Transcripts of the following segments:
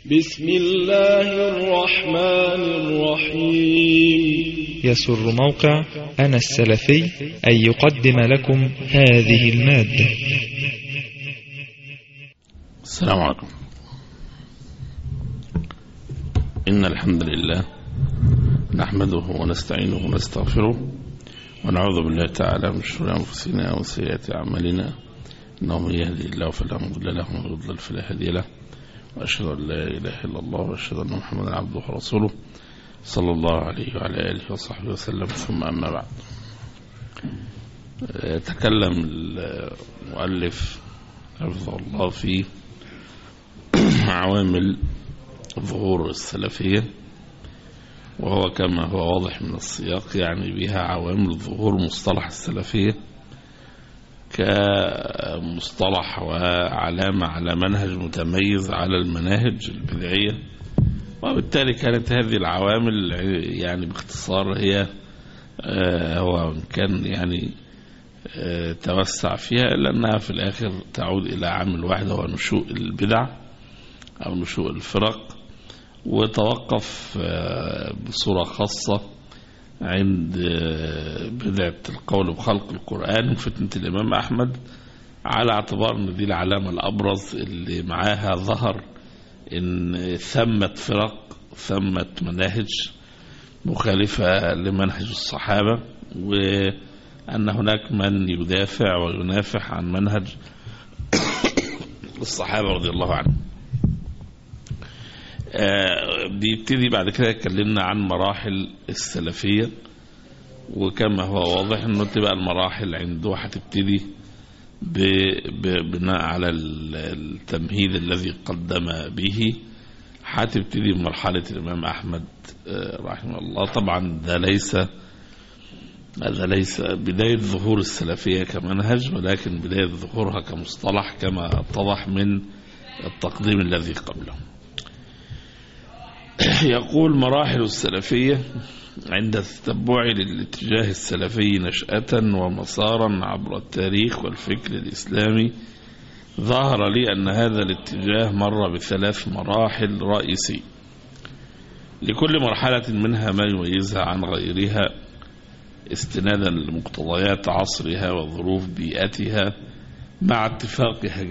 بسم الله الرحمن الرحيم. يسر موقع أنا السلفي أن يقدم لكم هذه المادة. السلام عليكم. إن الحمد لله نحمده ونستعينه ونستغفره ونعوذ بالله تعالى من شرور أنفسنا وسيئات أعمالنا، إنه من يهدي الله فلا مضل له ومن يضلل فلا هادي له، وأشهد أن لا إله إلا الله وأشهد أن محمدا عبده ورسوله صلى الله عليه وعلى آله وصحبه وسلم. ثم أما بعد، تكلم المؤلف حفظه الله في عوامل ظهور السلفية، وهو كما هو واضح من السياق يعني بها عوامل ظهور مصطلح السلفية كمصطلح وعلامة على منهج متميز على المناهج البدعية. وبالتالي كانت هذه العوامل يعني باختصار هي هو كان يعني توسع فيها، إلا أنها في الآخر تعود إلى عامل واحد، هو نشوء البدع أو نشوء الفرق، وتوقف بصورة خاصة عند بدعة القول بخلق القرآن وفتنة الإمام أحمد، على اعتبار أن دي العلامة الأبرز اللي معاها ظهر إن ثمة فرق، ثمة مناهج مخالفة لمنهج الصحابة، وأن هناك من يدافع وينافح عن منهج الصحابة رضي الله عنهم. بيبتدي بعد كده اتكلمنا عن مراحل السلفية، وكما هو واضح انه تبقى المراحل عنده هتبتدي بناء على التمهيد الذي قدم به، هتبتدي بمرحلة الإمام أحمد رحمه الله. طبعا هذا ليس بداية ظهور السلفية كمنهج، ولكن بداية ظهورها كمصطلح كما اتضح من التقديم الذي قبله. يقول: مراحل السلفية عند التتبع للاتجاه السلفي نشأة ومسارا عبر التاريخ والفكر الإسلامي، ظهر لي أن هذا الاتجاه مر بثلاث مراحل رئيسية، لكل مرحلة منها ما يميزها عن غيرها استنادا لمقتضيات عصرها وظروف بيئتها، مع اتفاق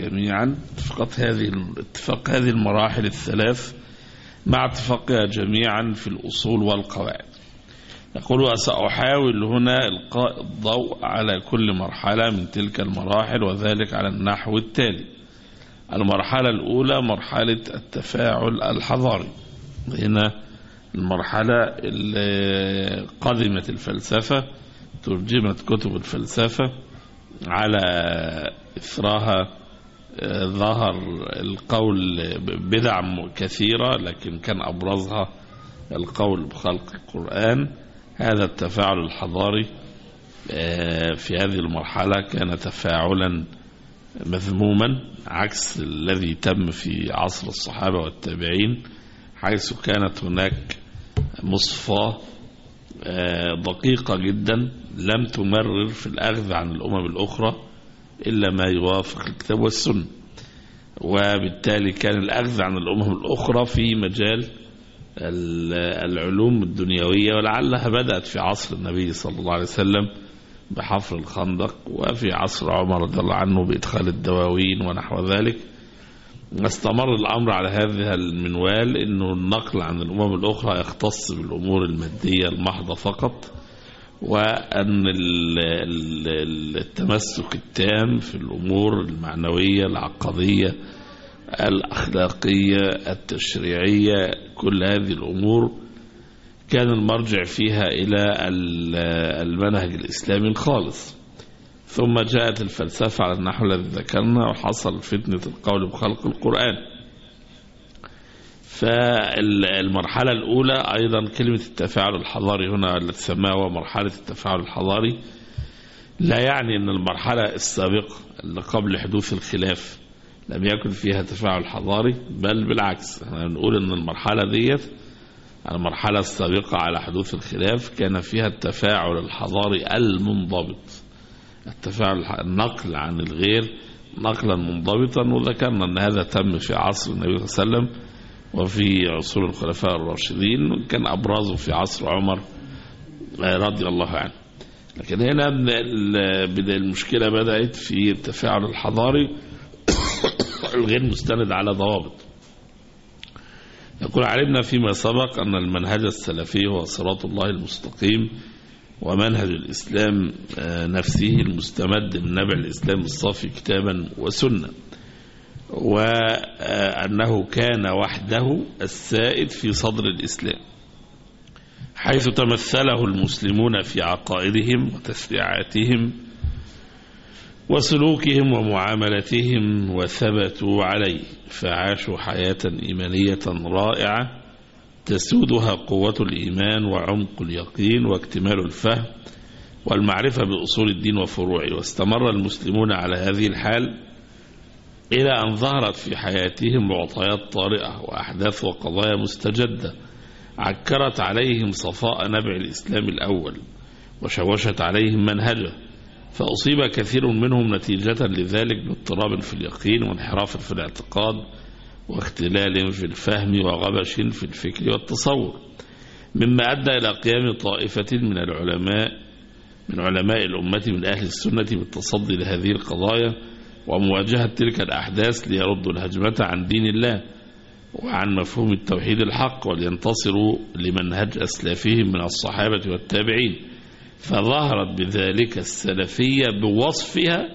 هذه المراحل الثلاث مع اتفاقها جميعا في الأصول والقواعد. يقول: سأحاول هنا إلقاء الضوء على كل مرحلة من تلك المراحل، وذلك على النحو التالي. المرحلة الأولى مرحلة التفاعل الحضاري. هنا المرحلة اللي قدمت الفلسفة، ترجمت كتب الفلسفة، على إثرها ظهر القول بدع كثيرة، لكن كان أبرزها القول بخلق القرآن. هذا التفاعل الحضاري في هذه المرحلة كان تفاعلا مذموما، عكس الذي تم في عصر الصحابة والتابعين، حيث كانت هناك مصفاة دقيقة جدا لم تمرر في الأخذ عن الأمم الأخرى إلا ما يوافق الكتاب والسنة، وبالتالي كان الأخذ عن الأمم الأخرى في مجال العلوم الدنيوية، ولعلها بدأت في عصر النبي صلى الله عليه وسلم بحفر الخندق، وفي عصر عمر رضي الله عنه بإدخال الدواوين ونحو ذلك. استمر الأمر على هذا المنوال، إنه النقل عن الأمم الأخرى يختص بالأمور المادية المحضة فقط، وأن التمسك التام في الأمور المعنوية العقدية الأخلاقية التشريعية، كل هذه الأمور كان المرجع فيها إلى المنهج الإسلامي الخالص. ثم جاءت الفلسفة على النحو الذي ذكرنا، وحصل فتنة القول بخلق القرآن. فالمرحلة الأولى أيضا كلمة التفاعل الحضاري هنا التي سماها مرحلة التفاعل الحضاري، لا يعني أن المرحلة السابقة اللي قبل حدوث الخلاف لم يكن فيها تفاعل حضاري، بل بالعكس، احنا نقول أن المرحلة ديت، المرحلة السابقة على حدوث الخلاف، كان فيها التفاعل الحضاري المنضبط، التفاعل النقل عن الغير نقلا منضبطا. وذكرنا أن هذا تم في عصر النبي صلى الله عليه وسلم، وفي عصور الخلفاء الراشدين، كان أبرزه في عصر عمر رضي الله عنه. لكن هنا المشكلة بدأت في التفاعل الحضاري الغير مستند على ضوابط. يقول: علمنا فيما سبق أن المنهج السلفي هو صراط الله المستقيم، ومنهج الإسلام نفسه المستمد من نبع الإسلام الصافي كتابا وسنة، وأنه كان وحده السائد في صدر الإسلام، حيث تمثله المسلمون في عقائدهم وتشريعاتهم وسلوكهم ومعاملتهم، وثبتوا عليه، فعاشوا حياة إيمانية رائعة تسودها قوة الإيمان وعمق اليقين واكتمال الفهم والمعرفة بأصول الدين وفروعه. واستمر المسلمون على هذه الحال إلى أن ظهرت في حياتهم معطيات طارئة وأحداث وقضايا مستجدة عكرت عليهم صفاء نبع الإسلام الأول وشوشت عليهم منهجه، فأصيب كثير منهم نتيجة لذلك باضطراب في اليقين وانحراف في الاعتقاد واختلال في الفهم وغبش في الفكر والتصور، مما أدى إلى قيام طائفة من علماء الأمة من أهل السنة بالتصدي لهذه القضايا ومواجهة تلك الأحداث ليردوا الهجمة عن دين الله وعن مفهوم التوحيد الحق، ولينتصروا لمنهج أسلافهم من الصحابة والتابعين. فظهرت بذلك السلفية بوصفها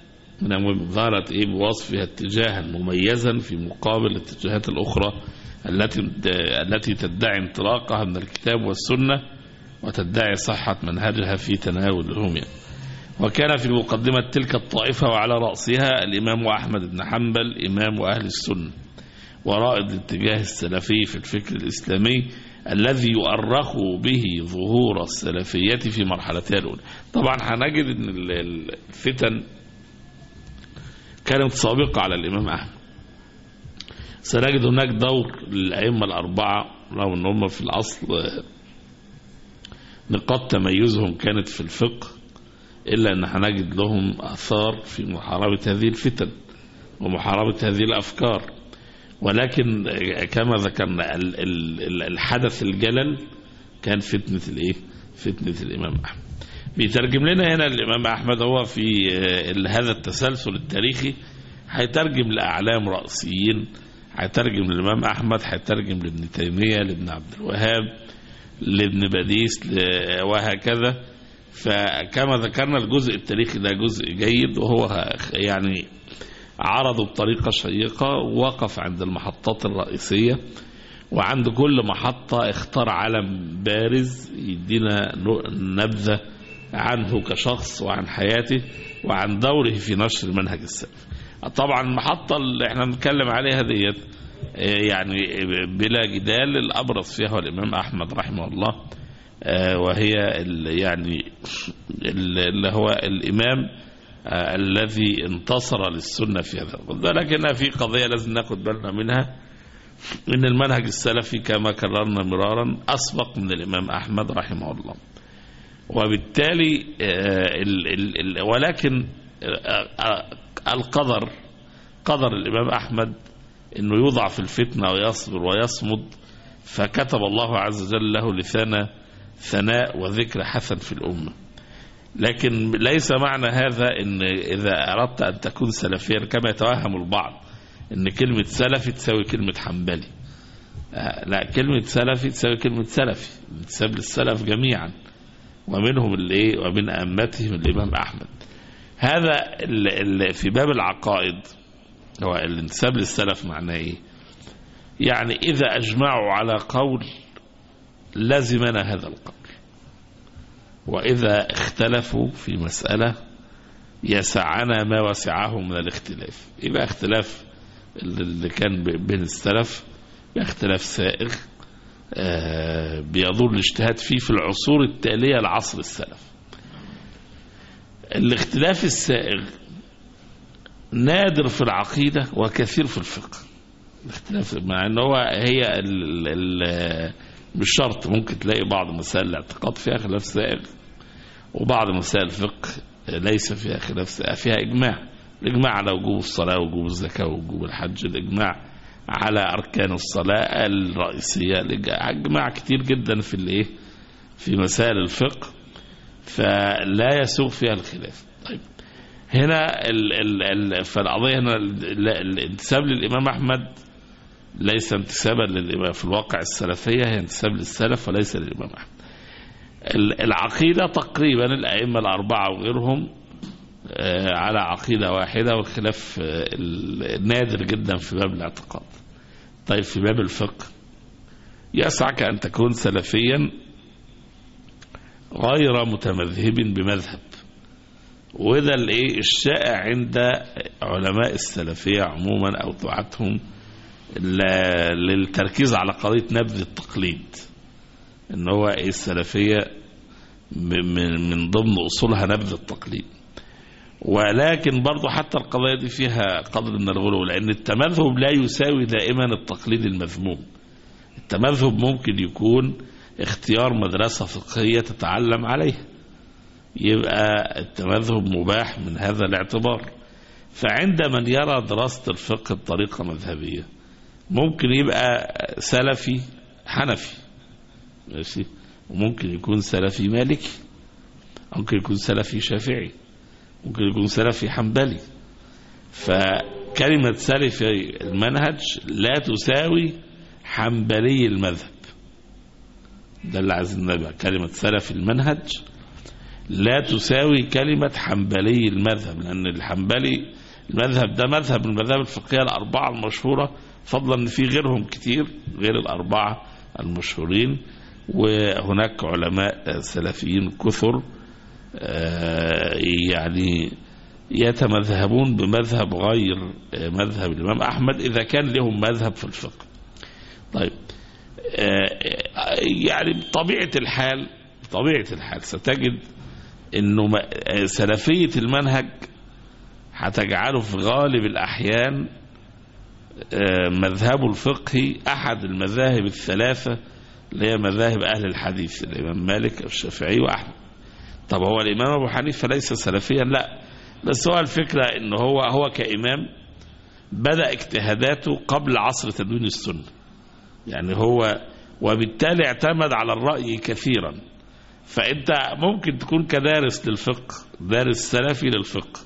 بوصفها اتجاها مميزا في مقابل الاتجاهات الأخرى التي تدعي انطلاقها من الكتاب والسنة وتدعي صحة منهجها في تناولهم. وكان في مقدمة تلك الطائفة وعلى رأسها الإمام أحمد بن حنبل إمام أهل السنة ورائد الاتجاه السلفي في الفكر الإسلامي الذي يؤرخ به ظهور السلفية في مرحلتها الأولى. طبعا هنجد أن الفتن كانت سابقة على الإمام أحمد. سنجد هناك دور للأئمة الأربعة رغم أن هم في الأصل نقاط تميزهم كانت في الفقه، إلا أن هنجد لهم آثار في محاربة هذه الفتن ومحاربة هذه الأفكار. ولكن كما ذكرنا الحدث الجلل كان فتنة الإمام أحمد. بيترجم لنا هنا الإمام أحمد هو في هذا التسلسل التاريخي، هيترجم لأعلام رأسيين، هيترجم للإمام أحمد، هيترجم لابن تيمية، لابن عبد الوهاب، لابن باديس، وهكذا. فكما ذكرنا الجزء التاريخي ده جزء جيد، وهو يعني عرضه بطريقة شيقة، ووقف عند المحطات الرئيسية، وعند كل محطة اختار علم بارز يدينا نبذة عنه كشخص وعن حياته وعن دوره في نشر المنهج السلفي. طبعا المحطة اللي احنا بنتكلم عليها ديت يعني بلا جدال الأبرز فيها هو الإمام أحمد رحمه الله، وهي يعني اللي هو الإمام الذي انتصر للسنة في هذا القضية. لكنها في قضية لازم ناخد بالنا منها، إن المنهج السلفي كما كررنا مرارا أسبق من الإمام أحمد رحمه الله، وبالتالي ولكن قدر الإمام أحمد أنه يوضع في الفتنة ويصبر ويصمد، فكتب الله عز وجل له لسان ثناء وذكر حسن في الأمة. لكن ليس معنى هذا أن إذا أردت أن تكون سلفيا كما يتوهم البعض أن كلمة سلفي تساوي كلمة حنبلي. لا، كلمة سلفي تساوي كلمة سلفي، تساوي للسلف جميعا، ومنهم ومن أئمتهم الإمام أحمد. هذا في باب العقائد هو الانتساب للسلف معناه إيه؟ يعني إذا أجمعوا على قول لازمنا هذا القول، وإذا اختلفوا في مسألة يسعنا ما وسعهم من الاختلاف. يبقى اختلاف اللي كان بين السلف اختلاف سائغ بيدور الاجتهاد فيه في العصور التالية لعصر السلف. الاختلاف السائغ نادر في العقيدة وكثير في الفقه. الاختلاف مع انه هي مش شرط، ممكن تلاقي بعض مسائل الاعتقاد فيها خلاف سائغ، وبعض مسائل الفقه ليس فيها خلاف سائغ، فيها إجماع. الإجماع على وجوب الصلاة ووجوب الزكاة ووجوب الحج، الإجماع على أركان الصلاة الرئيسية، أجمع كتير جدا في الإيه في مسائل الفقه، فلا يسوغ فيها الخلاف. طيب هنا فالقضية هنا الانتساب للإمام أحمد ليس انتسابا للإمام في الواقع السلفية، هي انتساب للسلف وليس للإمام أحمد. العقيدة تقريبا الأئمة الأربعة وغيرهم على عقيدة واحدة، والخلاف نادر جدا في باب الاعتقاد. طيب في باب الفقه يسعك أن تكون سلفيا غير متمذهب بمذهب، وده الشائع عند علماء السلفية عموما أو دعاتهم للتركيز على قضية نبذ التقليد، ان هو السلفية من ضمن أصولها نبذ التقليد. ولكن برضو حتى القضايا دي فيها قدر من الغلو، لأن التمذهب لا يساوي دائما التقليد المذموم. التمذهب ممكن يكون اختيار مدرسة فقهية تتعلم عليها، يبقى التمذهب مباح من هذا الاعتبار. فعند من يرى دراسة الفقه بطريقة مذهبية ممكن يبقى سلفي حنفي ماشي، وممكن يكون سلفي مالكي، ممكن يكون سلفي شافعي، ممكن يكون سلفي حنبلي. فكلمة سلفي المنهج لا تساوي حنبلي المذهب، ده اللي عايزين نبقى. كلمة سلفي المنهج لا تساوي كلمة حنبلي المذهب، لأن الحنبلي المذهب ده مذهب من المذاهب الفقهية الأربعة المشهورة، فضلا أن في غيرهم كتير غير الأربعة المشهورين، وهناك علماء سلفيين كثر يعني يتمذهبون بمذهب غير مذهب الإمام أحمد إذا كان لهم مذهب في الفقه. طيب يعني بطبيعة الحال ستجد إنه سلفية المنهج هتجعله في غالب الأحيان مذهبه الفقهي أحد المذاهب الثلاثة اللي هي مذاهب أهل الحديث، الإمام مالك والشافعي وأحمد. طب هو الإمام أبو حنيفة ليس سلفيا؟ لا، بس هو الفكرة إنه هو كإمام بدأ اجتهاداته قبل عصر تدوين السنة، يعني هو وبالتالي اعتمد على الرأي كثيرا. فأنت ممكن تكون كدارس للفقه، دارس سلفي للفقه،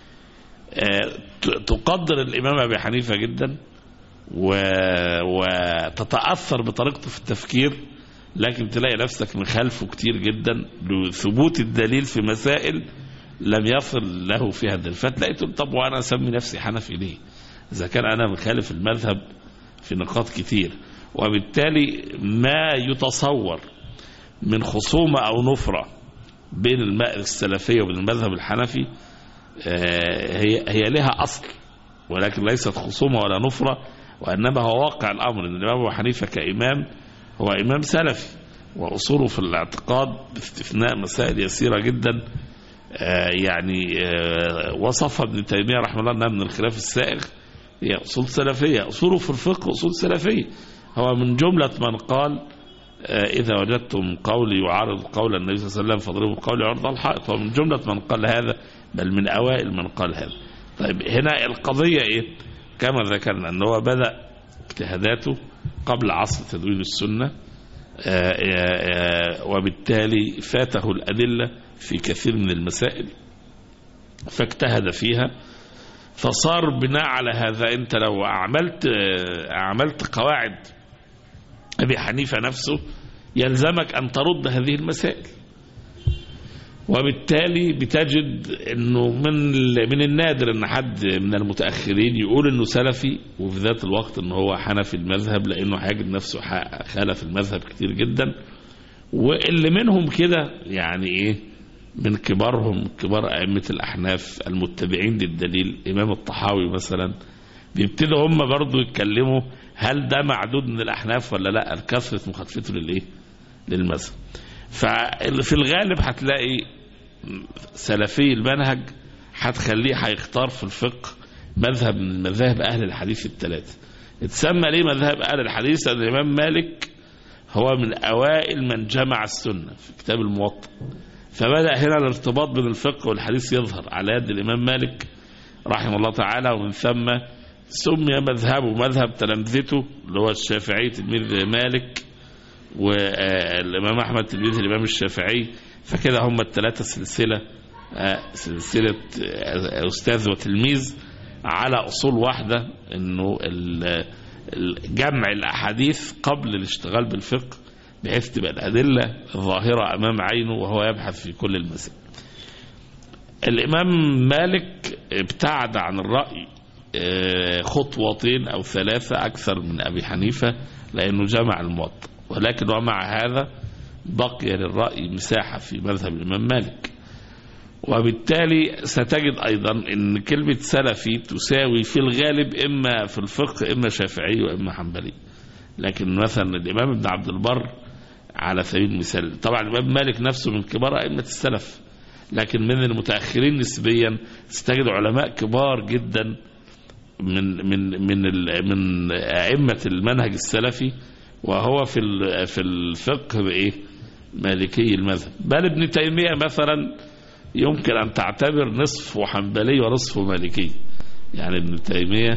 تقدر الإمام أبي حنيفة جدا وتتأثر بطريقته في التفكير، لكن تلاقي نفسك مخالفه كتير جدا لثبوت الدليل في مسائل لم يصل له فيها الدليل. فتلاقيته طب وأنا أسمي نفسي حنفي ليه إذا كان أنا مخالف المذهب في نقاط كتير؟ وبالتالي ما يتصور من خصومة أو نفرة بين السلفية وبين المذهب الحنفي هي لها أصل، ولكن ليست خصومة ولا نفرة، وإنما هو واقع الأمر أن الإمام أبو حنيفة كإمام هو إمام سلفي، وأصوله في الاعتقاد باستثناء مسائل يسيرة جدا يعني وصف ابن تيمية رحمه الله أنها من الخلاف السائغ، هي أصول سلفية. أصوله في الفقه أصول سلفية. هو من جملة من قال إذا وجدتم قولي يعارض قول النبي صلى الله عليه وسلم فاضربوا قولي عرض الحائط، هو من جملة من قال هذا، بل من أوائل من قال هذا. طيب هنا القضية كما ذكرنا أنه هو بدأ اجتهاداته قبل عصر تدوين السنة، وبالتالي فاته الأدلة في كثير من المسائل فاجتهد فيها. فصار بناء على هذا أنت لو أعملت قواعد أبي حنيفة نفسه يلزمك أن ترد هذه المسائل، وبالتالي بتجد أنه من النادر أن حد من المتأخرين يقول أنه سلفي وفي ذات الوقت أنه هو حنفي المذهب، لأنه هيجد نفسه خالف المذهب كتير جدا. واللي منهم كده يعني من كبارهم كبار أئمة الأحناف المتبعين للدليل، إمام الطحاوي مثلا، بيبتدوا هم برضو يتكلموا هل ده معدود من الأحناف ولا لا، الكثرة مخالفته للمذهب. ففي الغالب هتلاقي سلفي المنهج هتخليه هيختار في الفقه مذهب من مذاهب أهل الحديث الثلاثة. اتسمى ليه مذهب أهل الحديث؟ أن الإمام مالك هو من أوائل من جمع السنة في كتاب الموطأ، فبدأ هنا الارتباط بين الفقه والحديث يظهر على يد الإمام مالك رحمه الله تعالى، ومن ثم سمي مذهبه مذهب تلامذته اللي هو الشافعي تلميذ مالك، والإمام أحمد تلميذ الإمام الشافعي. فكده هم الثلاثة سلسلة أستاذ وتلميذ على أصول واحدة، إنه جمع الأحاديث قبل الاشتغال بالفقه بحيث تبقى الأدلة الظاهرة أمام عينه وهو يبحث في كل المسائل. الإمام مالك ابتعد عن الرأي خطوتين أو ثلاثة أكثر من أبي حنيفة لأنه جمع الموطأ، ولكن ومع هذا بقي للرأي مساحة في مذهب الإمام مالك. وبالتالي ستجد أيضا أن كلمة سلفي تساوي في الغالب إما في الفقه إما شافعي وإما حنبلي. لكن مثلا الإمام ابن عبد البر على سبيل المثال، طبعا الإمام مالك نفسه من كبار أئمة السلف، لكن من المتأخرين نسبيا تجد علماء كبار جدا من أئمة المنهج السلفي، وهو في الفقه بإيه؟ مالكي المذهب. بل ابن تيمية مثلا يمكن أن تعتبر نصفه حنبلي ونصفه مالكي. يعني ابن تيمية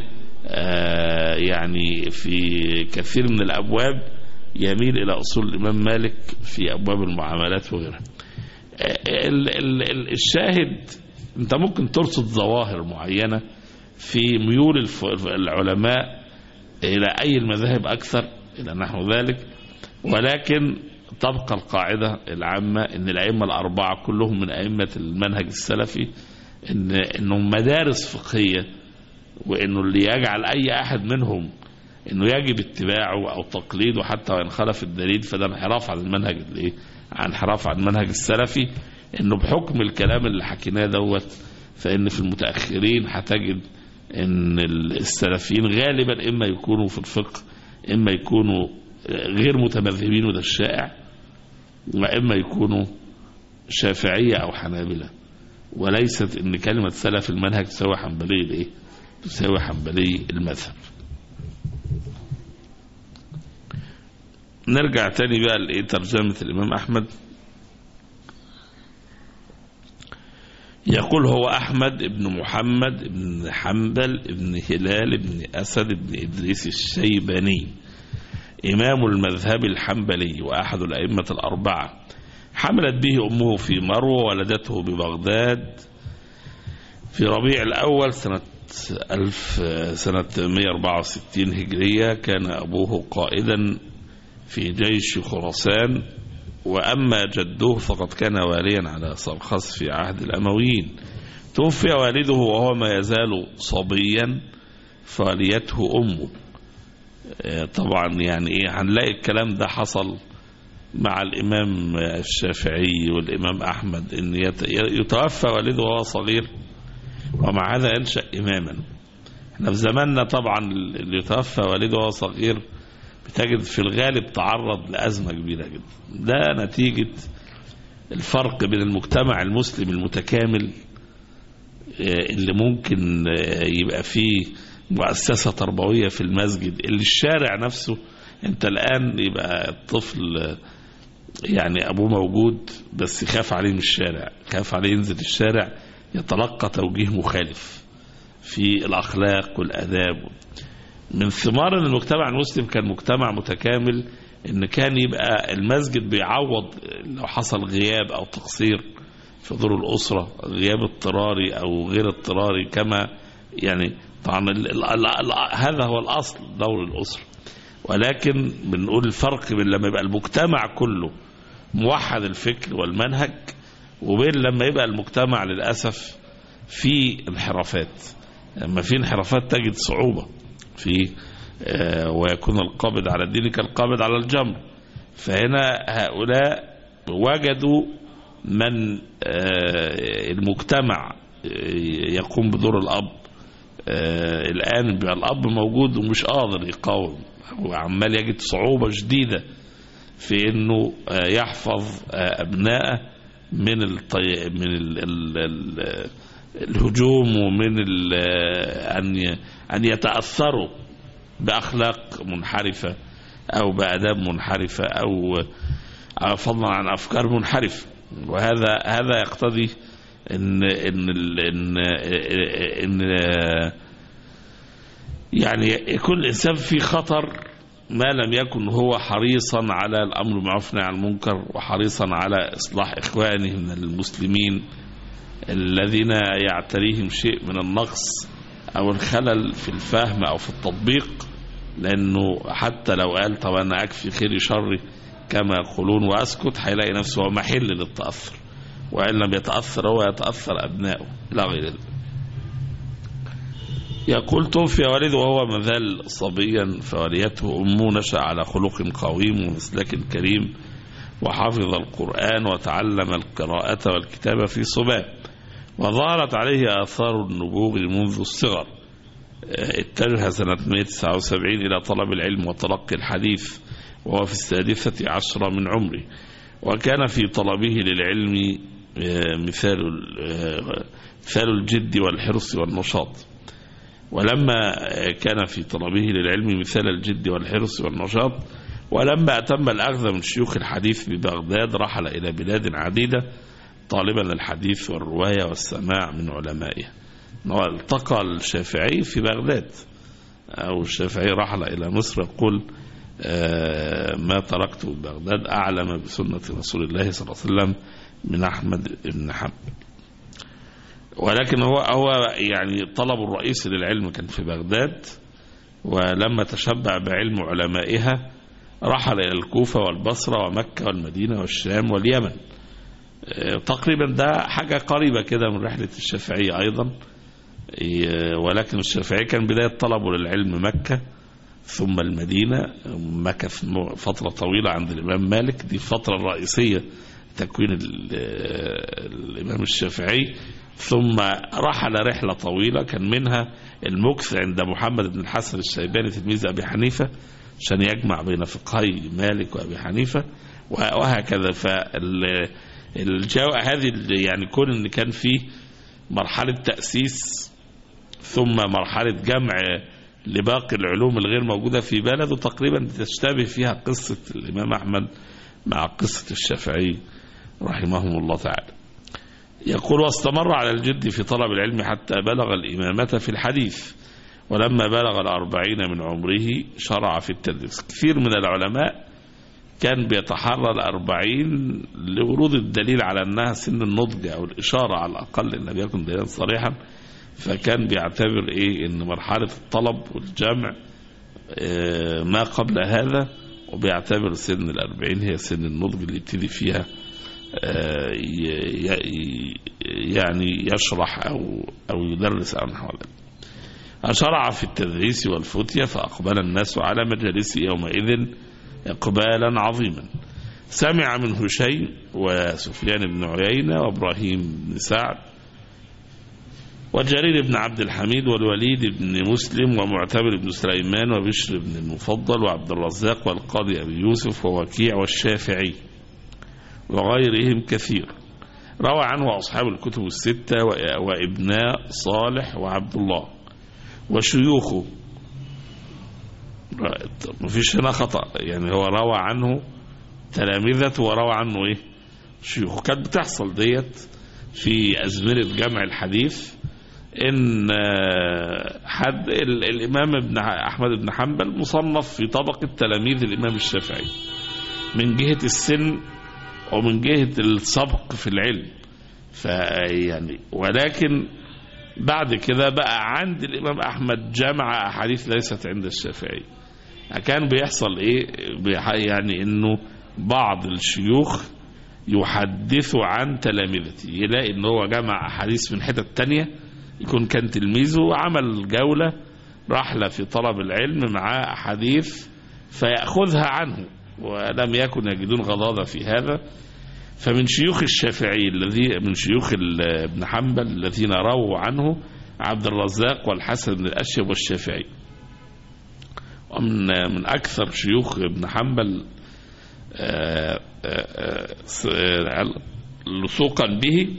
يعني في كثير من الأبواب يميل إلى أصول الإمام مالك في أبواب المعاملات وغيرها. الشاهد أنت ممكن ترصد ظواهر معينة في ميول العلماء إلى أي المذاهب أكثر إلى نحو ذلك، ولكن تبقى القاعدة العامة أن الأئمة الأربعة كلهم من أئمة المنهج السلفي، أنهم مدارس فقهية، وأنه اللي يجعل أي أحد منهم أنه يجب اتباعه أو تقليده حتى وإن خالف الدليل فده انحراف عن المنهج انحراف عن المنهج السلفي. أنه بحكم الكلام اللي حكيناه دوت، فإن في المتأخرين هتجد أن السلفيين غالبا إما يكونوا في الفقه إما يكونوا غير متمذهبين وده الشائع، وإما يكونوا شافعية أو حنابلة، وليست إن كلمة سلف المنهج تساوي حنبلي الإيه؟ تساوي حنبلي المذهب. نرجع تاني بقى لترجمة الإمام أحمد. يقول هو أحمد ابن محمد ابن حنبل ابن هلال ابن أسد ابن إدريس الشيباني، إمام المذهب الحنبلي وأحد الأئمة الأربعة. حملت به أمه في مروة، ولدته ببغداد في ربيع الأول سنة 164 هجرية. كان أبوه قائدا في جيش خراسان، وأما جده فقد كان واليا على سرخس في عهد الأمويين. توفي والده وهو ما يزال صبيا فواليته أمه. طبعا يعني هنلاقي الكلام ده حصل مع الإمام الشافعي والإمام أحمد، إن يتوفى والده وهو صغير ومع هذا ينشأ إماما. احنا في زماننا طبعا اللي يتوفى والده وهو صغير بتجد في الغالب تعرض لأزمة كبيرة جدا. ده نتيجة الفرق بين المجتمع المسلم المتكامل اللي ممكن يبقى فيه مؤسسة تربوية في المسجد، اللي الشارع نفسه انت الآن يبقى الطفل يعني أبوه موجود بس يخاف عليه من الشارع، يخاف عليه ينزل الشارع يتلقى توجيه مخالف في الأخلاق والأداب. من ثمار ان المجتمع المسلم كان مجتمع متكامل، ان كان يبقى المسجد بيعوض لو حصل غياب او تقصير في دور الاسره، غياب اضطراري او غير اضطراري، كما يعني طبعا هذا هو الاصل دور الاسره. ولكن بنقول الفرق بين لما يبقى المجتمع كله موحد الفكر والمنهج، وبين لما يبقى المجتمع للاسف في انحرافات. لما في انحرافات تجد صعوبه في ويكون القابض على الدين كالقابض على الجمر. فهنا هؤلاء وجدوا من المجتمع يقوم بدور الأب. الآن بقى الأب موجود ومش قادر يقاوم، وعمال يجد صعوبة شديدة في أنه يحفظ أبنائه من الهجوم ومن أن يتأثروا بأخلاق منحرفة أو بآداب منحرفة أو فضلا عن أفكار منحرفة. وهذا يقتضي إن يعني كل إنسان في خطر ما لم يكن هو حريصا على الأمر بالمعروف والنهي عن المنكر وحريصا على إصلاح إخوانه من المسلمين الذين يعتريهم شيء من النقص أو الخلل في الفهم أو في التطبيق. لأنه حتى لو قال طب أنا أكفي خيري شري كما يقولون وأسكت، هيلاقي نفسه هو محل للتأثر، وإن لم يتأثر هو يتأثر أبنائه لا غير ذلك. يقول توفي والده وهو مازال صبيا، فوليته أمه، نشأ على خلق قويم ومسلك كريم، وحفظ القرآن وتعلم القراءة والكتابة في صباه، وظهرت عليه آثار النبوغ منذ الصغر. اتجه سنة 179 إلى طلب العلم وتلقي الحديث وهو في 16 من عمره، وكان في طلبه للعلم مثال الجد والحرص والنشاط. ولما كان في طلبه للعلم مثال الجد والحرص والنشاط، ولما أتم الأخذ من شيوخ الحديث ببغداد رحل إلى بلاد عديدة طالبا الحديث والرواية والسماع من علمائه. التقى الشافعي في بغداد، أو الشافعي رحل إلى مصر يقول ما تركت بغداد أعلم بسنة رسول الله صلى الله عليه وسلم من أحمد بن حنبل. ولكن هو يعني طلب الرئيس للعلم كان في بغداد، ولما تشبع بعلم علمائها رحل إلى الكوفة والبصرة ومكة والمدينة والشام واليمن. تقريبا ده حاجة قريبة كده من رحلة الشافعي أيضا. ولكن الشافعي كان بداية طلبه للعلم مكة ثم المدينة، مكث فترة طويلة عند الإمام مالك، دي الفترة الرئيسية تكوين الإمام الشافعي. ثم رحل رحلة طويلة كان منها المكث عند محمد بن الحسن الشيباني تلميذ أبي حنيفة عشان يجمع بين فقهي مالك وأبي حنيفة وهكذا. هذه يعني كون ان كان فيه مرحلة تأسيس ثم مرحلة جمع لباقي العلوم الغير موجودة في بلده، تقريبا تشتبه فيها قصة الإمام أحمد مع قصة الشافعي رحمهم الله تعالى. يقول واستمر على الجد في طلب العلم حتى بلغ الإمامة في الحديث، ولما بلغ 40 من عمره شرع في التدريس. كثير من العلماء كان بيتحرى 40 لورود الدليل على أنها سن النضج أو الإشارة على الأقل إن لم يكن دليلا صريحا، فكان بيعتبر إن مرحلة الطلب والجمع ما قبل هذا، وبيعتبر سن 40 هي سن النضج اللي يبتدي فيها يعني يشرح أو يدرس أو نحو ذلك. شرع في التدريس والفتية، فأقبل الناس على مجالسه يومئذ إقبالا عظيما. سمع منه شيء وسفيان بن عيينة وإبراهيم بن سعد وجرير بن عبد الحميد والوليد بن مسلم ومعتمر بن سليمان وبشر بن المفضل وعبد الرزاق والقاضي أبي يوسف ووكيع والشافعي وغيرهم كثير. روى عنه أصحاب الكتب الستة وابناء صالح وعبد الله وشيوخه. مفيش هنا خطأ، يعني هو روى عنه تلامذته وروى عنه شيوخه. كانت بتحصل ديت في أزمنة جمع الحديث، إن حد الإمام أحمد بن حنبل مصنف في طبقة تلاميذ الإمام الشافعي من جهة السن ومن جهة السبق في العلم، فيعني ولكن بعد كده بقى عند الإمام أحمد جمع أحاديث ليست عند الشافعي. كان بيحصل يعني إنه بعض الشيوخ يحدثوا عن تلامذته، يلاقي إنه هو جمع أحاديث من حتة تانية، يكون كان تلميذه وعمل جولة رحلة في طلب العلم مع أحاديث فيأخذها عنه، ولم يكن يجدون غضاضة في هذا. فمن شيوخ الشافعي من شيوخ ابن حنبل الذين رووا عنه عبد الرزاق والحسن بن الأشيب والشافعي. ومن أكثر شيوخ ابن حنبل لصوقا به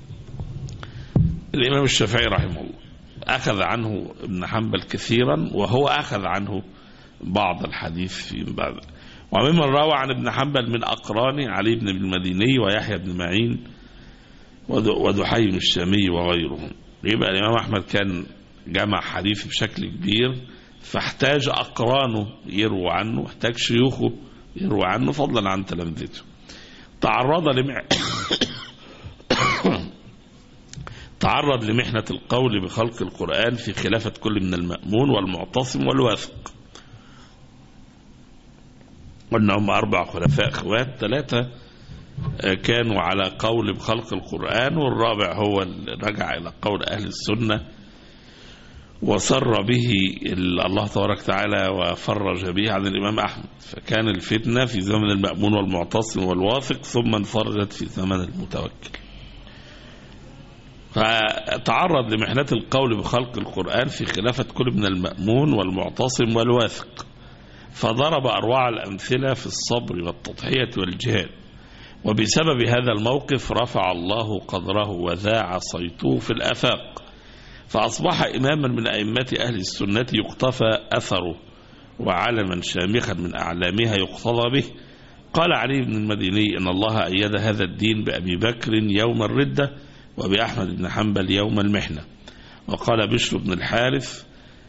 الإمام الشافعي رحمه الله، أخذ عنه ابن حنبل كثيرا، وهو أخذ عنه بعض الحديث في بعض. وممن روى عن ابن حنبل من أقرانه علي بن المديني ويحيى بن معين ودحيم الشامي وغيرهم. يبقى الإمام أحمد كان جمع حديث بشكل كبير فاحتاج أقرانه يروى عنه، احتاج شيوخه يروى عنه فضلا عن تلامذته. تعرض لمحنة القول بخلق القرآن في خلافة كل من المأمون والمعتصم والواثق. قلنا هم 4 خلفاء اخوات، 3 كانوا على قول بخلق القرآن، والرابع هو اللي رجع إلى قول أهل السنة وسر به الله تبارك وتعالى وفرج به عن الإمام أحمد. فكان الفتنة في زمن المأمون والمعتصم والواثق، ثم انفرجت في زمن المتوكل. فتعرض لمحنة القول بخلق القرآن في خلافة كل من المأمون والمعتصم والواثق، فضرب أروع الأمثلة في الصبر والتضحية والجهاد، وبسبب هذا الموقف رفع الله قدره وذاع صيته في الآفاق، فأصبح إماما من أئمة أهل السنة يقتفى أثره، وعلما شامخا من أعلامها يقتضى به. قال علي بن المديني إن الله أيد هذا الدين بأبي بكر يوم الردة، وبأحمد بن حنبل يوم المحنة. وقال بشر بن الحارث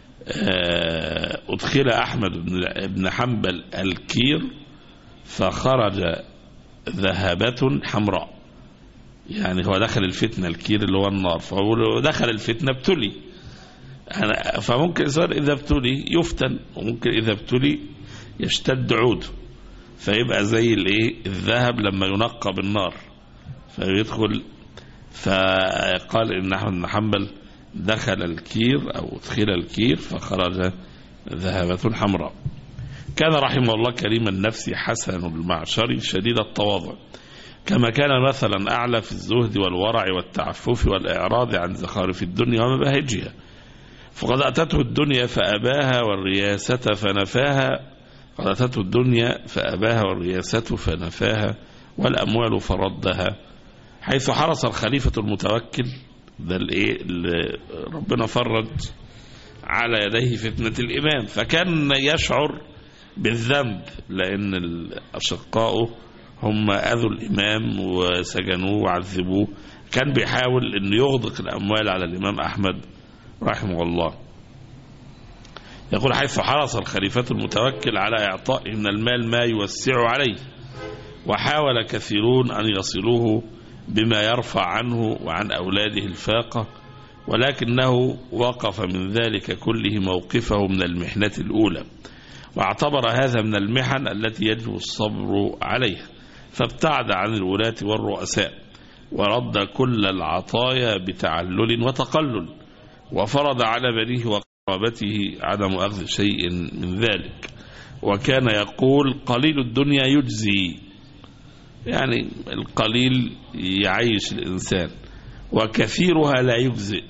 أدخل أحمد بن حنبل الكير فخرج ذهبة حمراء، يعني هو دخل الفتنة، الكير اللي هو النار، فهو دخل الفتنة ابتلي. فممكن الإنسان إذا ابتلي يفتن، وممكن إذا ابتلي يشتد عوده فيبقى زي الذهب لما ينقى بالنار فيدخل. فقال إن أحمد بن حنبل دخل الكير أو ادخل الكير فخرج ذهبة حمراء. كان رحمه الله كريم النفس حسن المعشر شديد التواضع، كما كان مثلا أعلى في الزهد والورع والتعفف والإعراض عن زخارف الدنيا ومباهجها. فقد أتته الدنيا فأباها والرياسة فنفاها، قد أتته الدنيا فأباها والرياسة فنفاها والأموال فردها، حيث حرص الخليفة المتوكل، ده اللي ربنا فرج على يديه فتنة الإمام، فكان يشعر بالذنب لأن الأشقاء هم أذوا الإمام وسجنوه وعذبوه. كان بيحاول أن يغدق الأموال على الإمام أحمد رحمه الله. يقول حيث حرص الخليفة المتوكل على إعطائه من المال ما يوسع عليه، وحاول كثيرون أن يصلوه بما يرفع عنه وعن أولاده الفاقة، ولكنه وقف من ذلك كله موقفه من المحنة الأولى، واعتبر هذا من المحن التي يجب الصبر عليها، فابتعد عن الولاة والرؤساء، ورد كل العطايا بتعلل وتقلل، وفرض على بنيه وقرابته عدم أخذ شيء من ذلك. وكان يقول قليل الدنيا يجزي، يعني القليل يعيش الإنسان، وكثيرها لا يجزئ،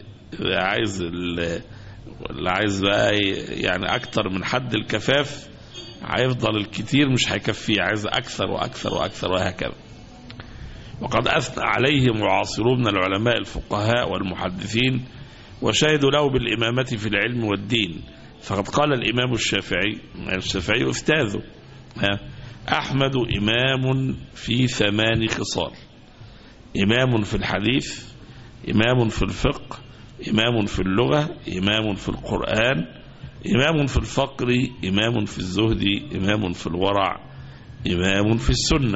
عايز بقى يعني أكتر من حد الكفاف، هيفضل الكتير مش هيكفيه، عايز أكثر وأكثر وأكثر وهكذا. وقد أثنى عليه معاصرون من العلماء الفقهاء والمحدثين وشهدوا له بالإمامة في العلم والدين. فقد قال الإمام الشافعي أستاذه أحمد إمام في 8 خصال: إمام في الحديث، إمام في الفقه، إمام في اللغة، إمام في القرآن، إمام في الفقر، إمام في الزهد، إمام في الورع، إمام في السنة.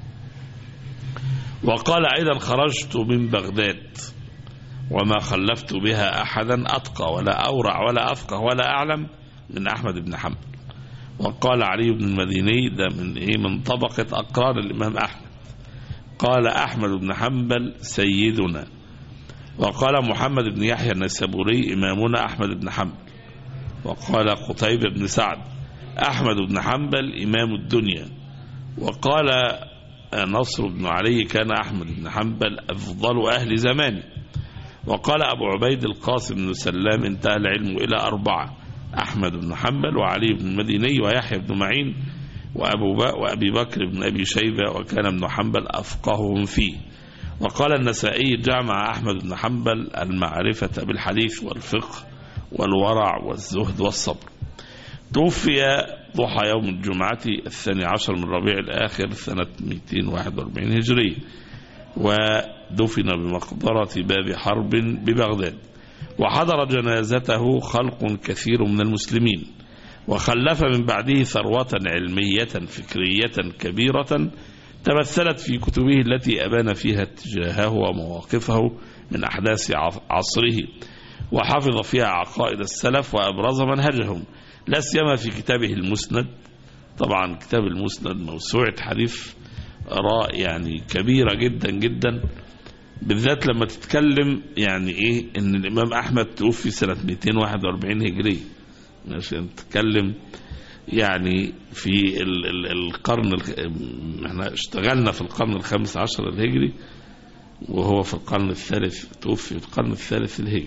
وقال أيضا خرجت من بغداد وما خلفت بها أحدا أتقى ولا أورع ولا أفقه ولا أعلم من أحمد بن حنبل. وقال علي بن المديني، ده من طبقة أقران الإمام أحمد، قال أحمد بن حنبل سيدنا. وقال محمد بن يحيى النسابوري إمامنا أحمد بن حنبل. وقال قتيبة بن سعد أحمد بن حنبل إمام الدنيا. وقال نصر بن علي كان أحمد بن حنبل أفضل أهل زمانه. وقال أبو عبيد القاسم بن سلام انتهى العلم إلى 4: أحمد بن حنبل وعلي بن المديني ويحيى بن معين وأبي بكر بن أبي شيبة، وكان ابن حنبل أفقههم فيه. وقال النسائي جمع أحمد بن حنبل المعرفة بالحديث والفقه والورع والزهد والصبر. توفي ضحى يوم الجمعة 12 من ربيع الآخر سنة 241 هجرية، ودفن بمقبرة باب حرب ببغداد. وحضر جنازته خلق كثير من المسلمين، وخلف من بعده ثروة علمية فكرية كبيرة تمثلت في كتبه التي أبان فيها اتجاهه ومواقفه من أحداث عصره، وحفظ فيها عقائد السلف وأبرز منهجهم، لا سيما في كتابه المسند. طبعا كتاب المسند موسوعة حديث يعني كبيرة جدا جدا، بالذات لما تتكلم يعني ايه ان الامام احمد توفي سنة 241 هجرية، عشان تتكلم يعني في القرن احنا اشتغلنا في القرن الخامس عشر الهجري، وهو في القرن الثالث، توفي في القرن الثالث الهجري.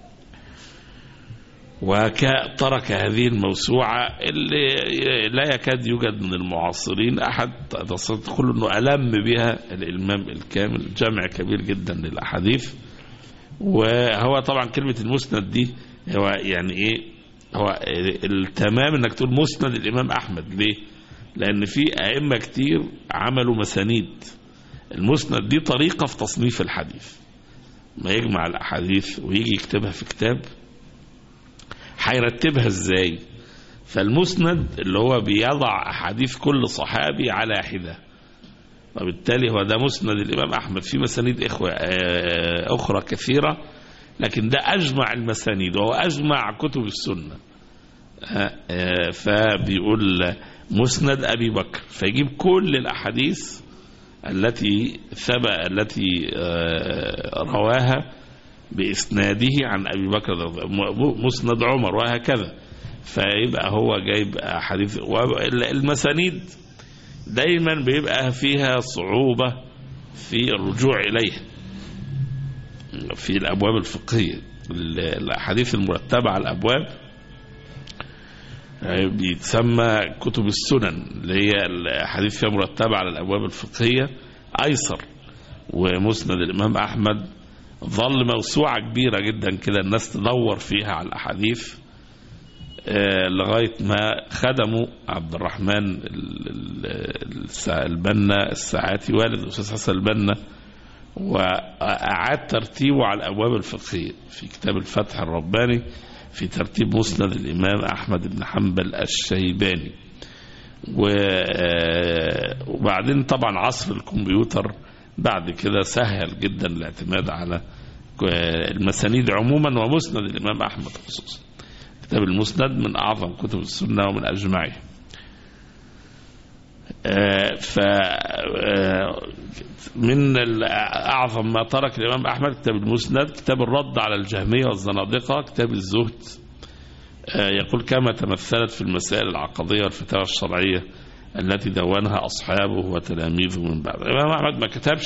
وترك هذه الموسوعة اللي لا يكاد يوجد من المعاصرين أحد تقول أنه ألم بها الإمام الكامل، جمع كبير جدا للأحاديث. وهو طبعا كلمة المسند دي هو يعني إيه، هو التمام أنك تقول مسند الإمام أحمد. ليه؟ لأن في أئمة كتير عملوا مسانيد. المسند دي طريقة في تصنيف الحديث، ما يجمع الأحاديث ويجي يكتبها في كتاب، هيرتبها ازاي؟ فالمسند اللي هو بيضع احاديث كل صحابي على حدة، وبالتالي هو ده مسند الامام احمد. في مسانيد اخرى كثيرة، لكن ده اجمع المسانيد وهو اجمع كتب السنة. فبيقول مسند ابي بكر، فيجيب كل الاحاديث التي رواها بإسناده عن أبي بكر، مسند عمر، وهكذا. فيبقى هو جايب حديث. والمسانيد دايما بيبقى فيها صعوبة في الرجوع إليها في الأبواب الفقهية. الأحاديث المرتبة على الأبواب بيتسمى كتب السنن، اللي هي الحديث فيها مرتبة على الأبواب الفقهية أيسر. ومسند الإمام أحمد ظل موسوعة كبيرة جدا كده، الناس تدور فيها على الأحاديث لغاية ما خدموا عبد الرحمن البنا الساعاتي والد الأستاذ حسن البنا، وأعاد ترتيبه على الأبواب الفقهية في كتاب الفتح الرباني في ترتيب مسند الإمام أحمد بن حنبل الشيباني. وبعدين طبعا عصر الكمبيوتر بعد كده سهل جدا الاعتماد على المسانيد عموما ومسند الإمام أحمد خصوصا. كتاب المسند من أعظم كتب السنة ومن أجمعها. من أعظم ما ترك الإمام أحمد كتاب المسند، كتاب الرد على الجهمية والزنادقة، كتاب الزهد. يقول كما تمثلت في المسائل العقدية والفتاوى الشرعية التي دونها أصحابه وتلاميذه من بعد. الإمام أحمد ما كتبش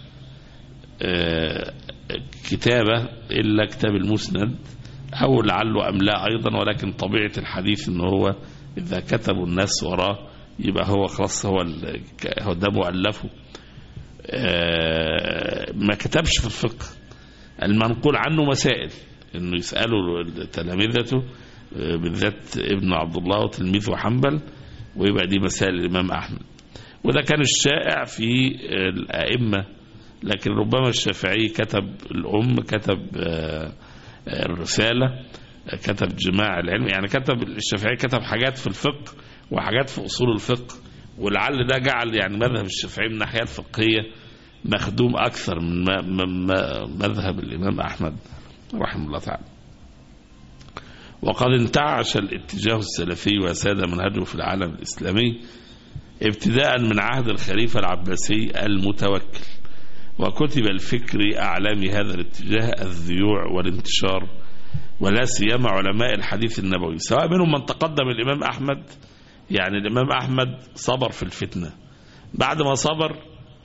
كتابة إلا كتاب المسند، أو لعله أم لا أيضا، ولكن طبيعة الحديث إنه هو إذا كتبوا الناس وراه يبقى هو خلاص هو ده مؤلفه. ما كتبش في الفقه المنقول عنه مسائل، إنه يسألوا تلاميذته بالذات ابن عبد الله وتلميذه حنبل، ويبقى دي مسائل الإمام أحمد. وده كان الشائع في الأئمة، لكن ربما الشافعي كتب الأم، كتب الرسالة، كتب جماع العلم، يعني كتب الشافعي كتب حاجات في الفقه وحاجات في أصول الفقه، ولعل ده جعل يعني مذهب الشافعي من الناحية الفقهية مخدوم أكثر من مذهب الإمام أحمد رحمه الله تعالى. وقد انتعش الاتجاه السلفي وساد منهجه في العالم الإسلامي ابتداء من عهد الخليفة العباسي المتوكل، وكتب الفكر أعلام هذا الاتجاه الذيوع والانتشار، ولا سيما علماء الحديث النبوي، سواء منهم من تقدم الإمام أحمد. يعني الإمام أحمد صبر في الفتنة، بعد ما صبر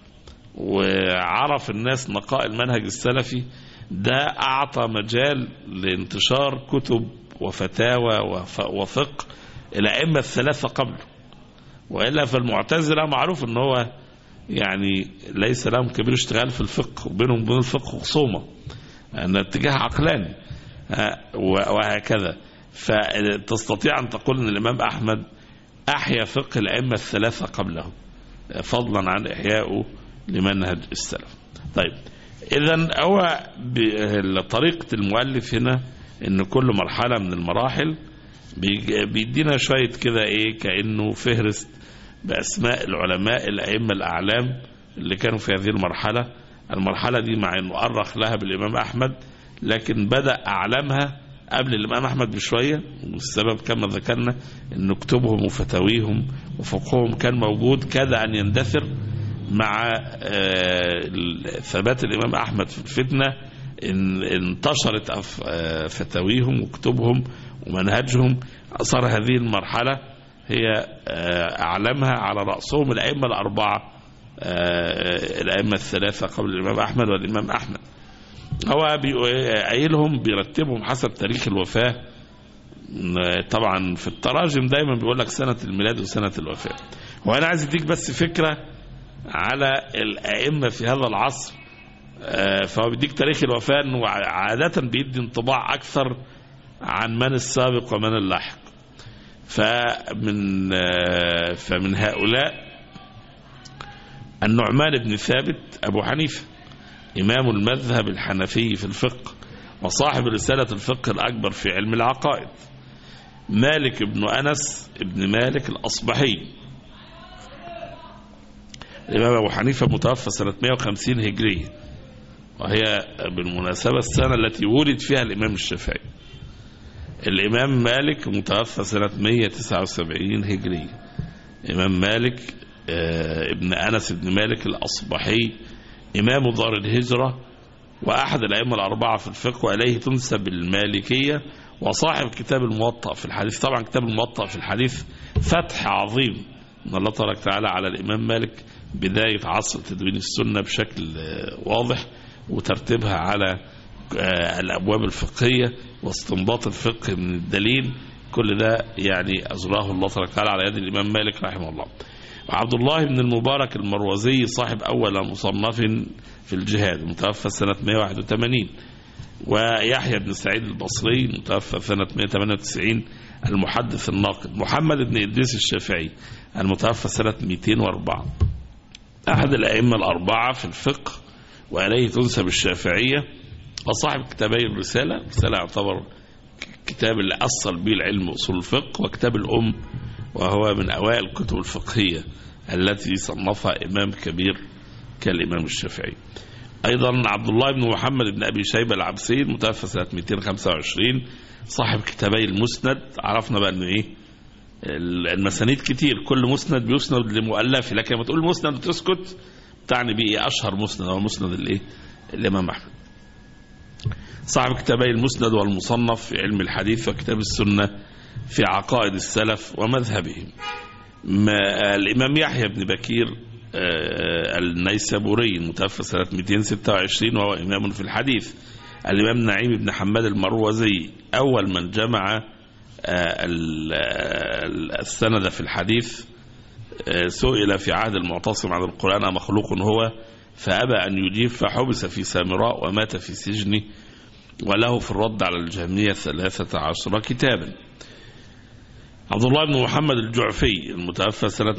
وعرف الناس نقاء المنهج السلفي ده أعطى مجال لانتشار كتب وفتاوى وفقه الأئمة الثلاثة قبله. وإلا فالمعتزلة معروف أنه هو يعني ليس لهم كبير اشتغال في الفقه، وبينهم وبين الفقه خصومة، أن اتجاه عقلاني وهكذا. فتستطيع أن تقول أن الإمام أحمد أحيا فقه الأئمة الثلاثة قبله، فضلا عن إحيائه لمنهج السلف. طيب، إذن هو طريقة المؤلف هنا إن كل مرحلة من المراحل بيدينا شوية كده إيه كأنه فهرست بأسماء العلماء الأئمة الأعلام اللي كانوا في هذه المرحلة دي، مع إنه أرخ لها بالإمام أحمد، لكن بدأ أعلمها قبل الإمام أحمد بشوية، والسبب كما ذكرنا إن كتبهم وفتاويهم وفقههم كان موجود، كاد أن يندثر مع ثبات الإمام أحمد في الفتنة. انتشرت فتاويهم وكتبهم ومنهجهم، صار هذه المرحلة هي أعلمها، على رأسهم الأئمة الأربعة، الأئمة الثلاثة قبل الإمام أحمد والإمام أحمد. هو قايلهم بيرتبهم حسب تاريخ الوفاة. طبعا في التراجم دايما بيقول لك سنة الميلاد وسنة الوفاة، وأنا عايز أديك بس فكرة على الأئمة في هذا العصر. فهو بيديك تاريخ الوفاة، أنه عادة بيدي انطباع أكثر عن من السابق ومن اللاحق. فمن هؤلاء النعمان بن ثابت أبو حنيفة، إمام المذهب الحنفي في الفقه وصاحب رسالة الفقه الأكبر في علم العقائد. مالك بن أنس بن مالك الأصبحي، الإمام أبو حنيفة متوفى سنة 150 هجرية، وهي بالمناسبة السنة التي ولد فيها الإمام الشافعي. الإمام مالك متوفى سنة 179 هجرية. الإمام مالك ابن أنس بن مالك الأصبحي إمام دار الهجرة وأحد الأئمة الأربعة في الفقه، وإليه تنسب المالكية، وصاحب كتاب الموطأ في الحديث. طبعا كتاب الموطأ في الحديث فتح عظيم من الله تبارك وتعالى على الإمام مالك، بداية عصر تدوين السنة بشكل واضح، وترتيبها على الأبواب الفقهية واستنباط الفقه من الدليل. كل ده يعني أجراه الله تبارك وتعالى على يد الإمام مالك رحمه الله. وعبد الله بن المبارك المروزي صاحب أول مصنف في الجهاد، متوفى سنة 181. ويحيى بن سعيد البصري متوفى سنة 198 المحدث الناقد. محمد بن إدريس الشافعي المتوفى سنة 204، أحد الأئمة الأربعة في الفقه، وإليه تنسب الشافعية، وصاحب كتابي الرسالة. الرسالة يعتبر كتاب اللي أصل به العلم أصول الفقه، وكتاب الأم، وهو من أوائل الكتب الفقهية التي صنفها إمام كبير كالإمام الشافعي. أيضا عبد الله بن محمد بن أبي شيبة العبسي متوفى سنة 225، صاحب كتابي المسند. عرفنا بقى أنه إيه المسانيد كتير، كل مسند بيسند لمؤلفه، لكن لما تقول مسند وتسكت تعني بيه أشهر مسند هو مسند الإيه الإمام أحمد. صاحب كتابي المسند والمصنف في علم الحديث وكتاب السنة في عقائد السلف ومذهبهم. الإمام يحيى بن بكير النيسابوري المتوفى سنة 226 وهو إمام في الحديث. الإمام نعيم بن حماد المروزي أول من جمع السند في الحديث، سئل في عهد المعتصم عن القرآن مخلوق هو، فأبى أن يجيب، فحبس في سامراء ومات في سجنه، وله في الرد على الجهمية 13 كتابا. عبد الله بن محمد الجعفي المتوفى سنة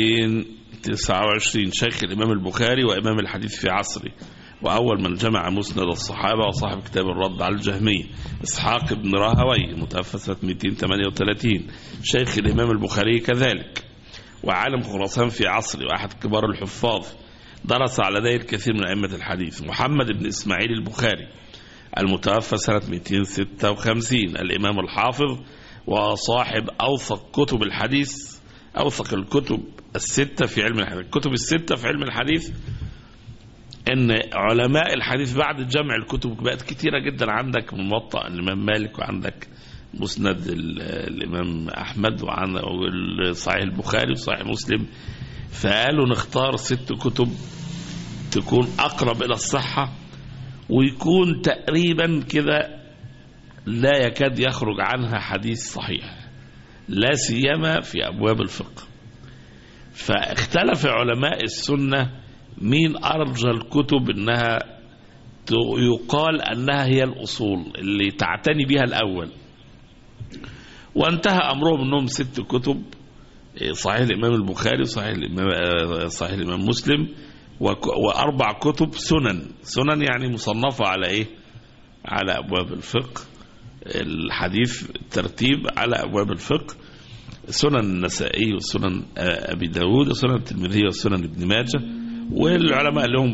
229، شيخ الإمام البخاري وإمام الحديث في عصره، وأول من جمع مسند الصحابة، وصاحب كتاب الرد على الجهمية. إسحاق بن راهوي المتوفى سنة 238، شيخ الإمام البخاري كذلك، وعالم خراسان في عصره، وأحد كبار الحفاظ، درس على يديه الكثير من أئمة الحديث. محمد بن إسماعيل البخاري المتوفى سنة 256، الإمام الحافظ وصاحب أوثق كتب الحديث، أوثق الكتب الستة في علم الحديث. الكتب الستة في علم الحديث إن علماء الحديث بعد جمع الكتب بقت كتيرة جدا، عندك من موطأ الإمام مالك، وعندك مسند الإمام أحمد، وعندك صحيح البخاري وصحيح مسلم، فقالوا نختار 6 كتب تكون أقرب إلى الصحة، ويكون تقريبا كده لا يكاد يخرج عنها حديث صحيح، لا سيما في أبواب الفقه. فاختلف علماء السنة مين أرجى الكتب إنها يقال أنها هي الأصول اللي تعتني بها الأول، وانتهى أمرهم أنهم 6 كتب: صحيح الإمام البخاري، صحيح الإمام مسلم، و4 كتب سنن يعني مصنفة على إيه؟ على أبواب الفقه الحديث، ترتيب على أبواب الفقه: سنن النسائي وسنن أبي داود وسنن الترمذي وسنن ابن ماجه. والعلماء لهم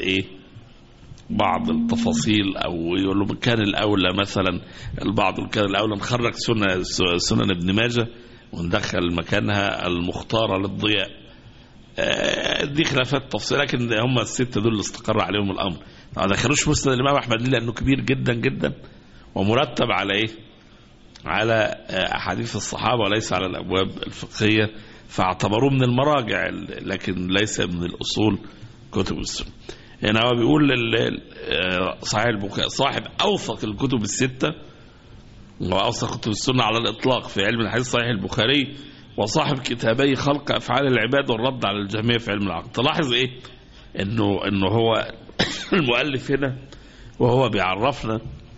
بعض التفاصيل، أو يقولوا كان الأولى مثلا، البعض كان الأولى نخرج سنن ابن ماجه وندخل مكانها المختارة للضياء. دي خلافات تفصيل، لكن هم الستة دول اللي استقر عليهم الأمر. ما دخلوش مسند الإمام أحمد لأنه كبير جدا جدا ومرتب على إيه؟ على أحاديث الصحابة وليس على الأبواب الفقهية، فاعتبروه من المراجع لكن ليس من الأصول كتب السنة. هنا هو بيقول صحيح البخاري صاحب أوثق الكتب الستة وأوثق كتب السنة على الإطلاق في علم الحديث صحيح البخاري، وصاحب كتابي خلق أفعال العباد والرد على الجميع في علم العقل. تلاحظ إيه؟ إنه هو المؤلف هنا وهو بيعرفنا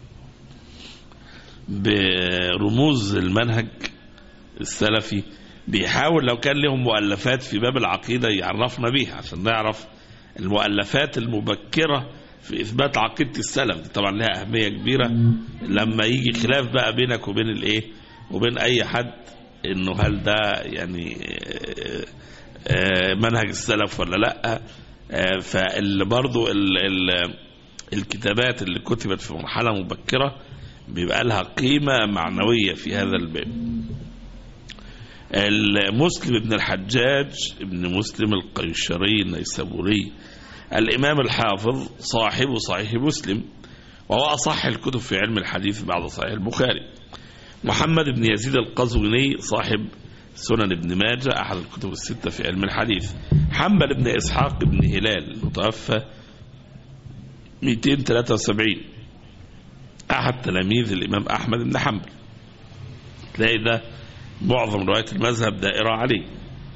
برموز المنهج السلفي، بيحاول لو كان لهم مؤلفات في باب العقيدة يعرفنا بيها عشان نعرف المؤلفات المبكرة في إثبات عقيدة السلف. دي طبعا لها أهمية كبيرة لما يجي خلاف بقى بينك وبين الإيه وبين أي حد، إنه هل ده يعني منهج السلف ولا لأ. فاللي برضو الكتابات اللي كتبت في مرحلة مبكرة بيبقى لها قيمة معنوية في هذا الباب. المسلم ابن الحجاج ابن مسلم القيشري النيسابوري الإمام الحافظ صاحب صحيح مسلم، وهو أصح الكتب في علم الحديث بعد صحيح البخاري. محمد بن يزيد القزويني صاحب سنن ابن ماجه أحد الكتب الستة في علم الحديث. حنبل بن إسحاق بن هلال المتوفى 273 أحد تلاميذ الإمام أحمد بن حنبل. تلاقي ده معظم رواية المذهب دائرة عليه.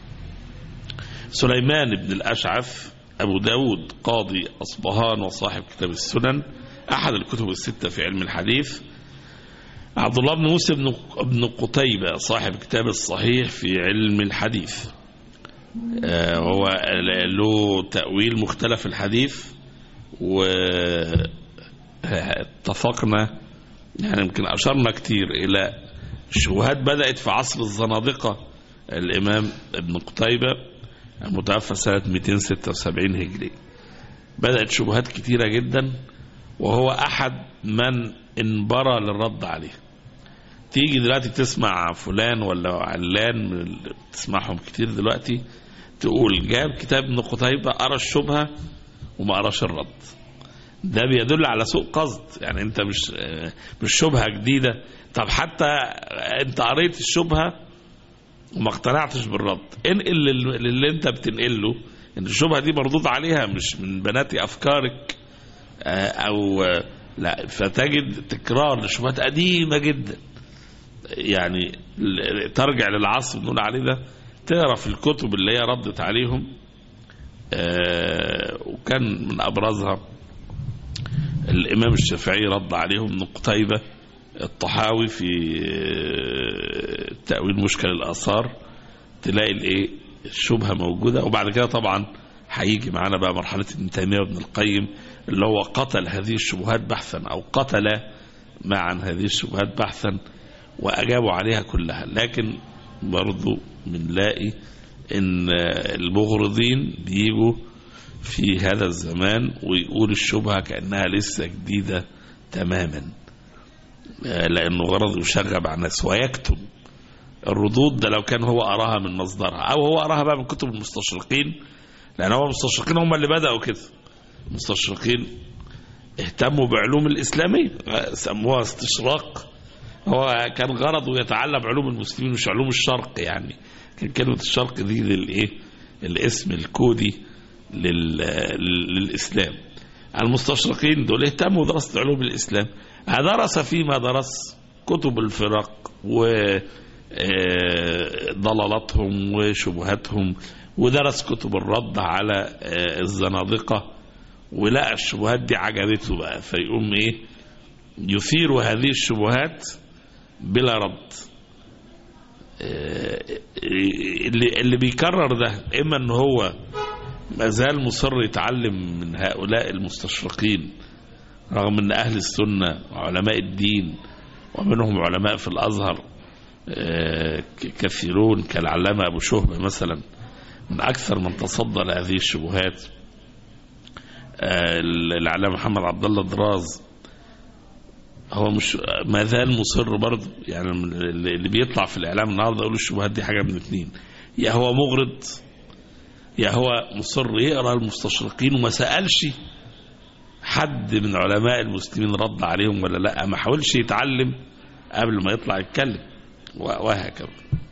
سليمان بن الأشعث أبو داود قاضي أصبهان وصاحب كتاب السنن أحد الكتب الستة في علم الحديث. عبد الله بن موسى بن قتيبة صاحب كتاب الصحيح في علم الحديث، هو له تأويل مختلف الحديث، واتفقنا يعني يمكن أشرنا كتير إلى الشبهات بدأت في عصر الزنادقة. الإمام ابن قتيبة المتوفى سنة 276 هجري، بدأت شبهات كتيرة جدا وهو أحد من انبرى للرد عليه. تيجي دلوقتي تسمع فلان ولا علان من اللي تسمعهم كتير دلوقتي تقول جاب كتاب ابن قتيبة أرى الشبهة وما أراش الرد، ده بيدل على سوء قصد. يعني انت مش شبهة جديدة، طب حتى انت قريت الشبهة وما اقتنعتش بالرد، انقل اللي انت بتنقله ان الشبهة دي مردود عليها مش من بنات افكارك او لا، فتجد تكرار لشبهات قديمة جدا. يعني ترجع للعصر بنقول عليه ده، تقرا في الكتب اللي هي ردت عليهم، وكان من ابرزها الإمام الشافعي رد عليهم ابن قتيبة، الطحاوي في تأويل مشكل الآثار، تلاقي الايه الشبهة موجودة. وبعد كده طبعا هيجي معانا بقى مرحلة ابن تيمية وابن القيم اللي هو قتل هذه الشبهات بحثا أو قتل معا هذه الشبهات بحثا وأجابوا عليها كلها. لكن برضو بنلاقي إن المغرضين بيجوا في هذا الزمان ويقول الشبهة كأنها لسه جديدة تماما، لأنه غرض يشغب عن الناس ويكتم الردود. ده لو كان هو أراها من مصدرها أو هو أراها بقى من كتب المستشرقين، لأن هو المستشرقين هم اللي بدأوا كده. المستشرقين اهتموا بعلوم الإسلامية سموها استشراق، هو كان غرضه يتعلم علوم المسلمين مش علوم الشرق. يعني كان كلمة الشرق دي للإيه الاسم الكودي للإسلام. المستشرقين دول اهتموا بدراسة علوم الإسلام، درس فيما درس كتب الفرق وضلالاتهم وشبهاتهم، ودرس كتب الرد على الزنادقة، ولقى الشبهات دي عجبته بقى، فيقوم ايه يثير هذه الشبهات بلا رد. اللي بيكرر ده اما ان هو ما زال مصر يتعلم من هؤلاء المستشرقين، رغم أن أهل السنة وعلماء الدين ومنهم علماء في الأزهر كثيرون كالعلامة أبو شهبة مثلا من أكثر من تصدى لهذه الشبهات، العلامة محمد عبد الله دراز، هو مش ما زال مصر برضه. يعني اللي بيطلع في الإعلام النهارده يقول الشبهات دي حاجة من اتنين، يا هو مغرض يا هو مصر يقرأ المستشرقين وما سألش حد من علماء المسلمين رد عليهم ولا لا، ما حاولش يتعلم قبل ما يطلع يتكلم وهكذا.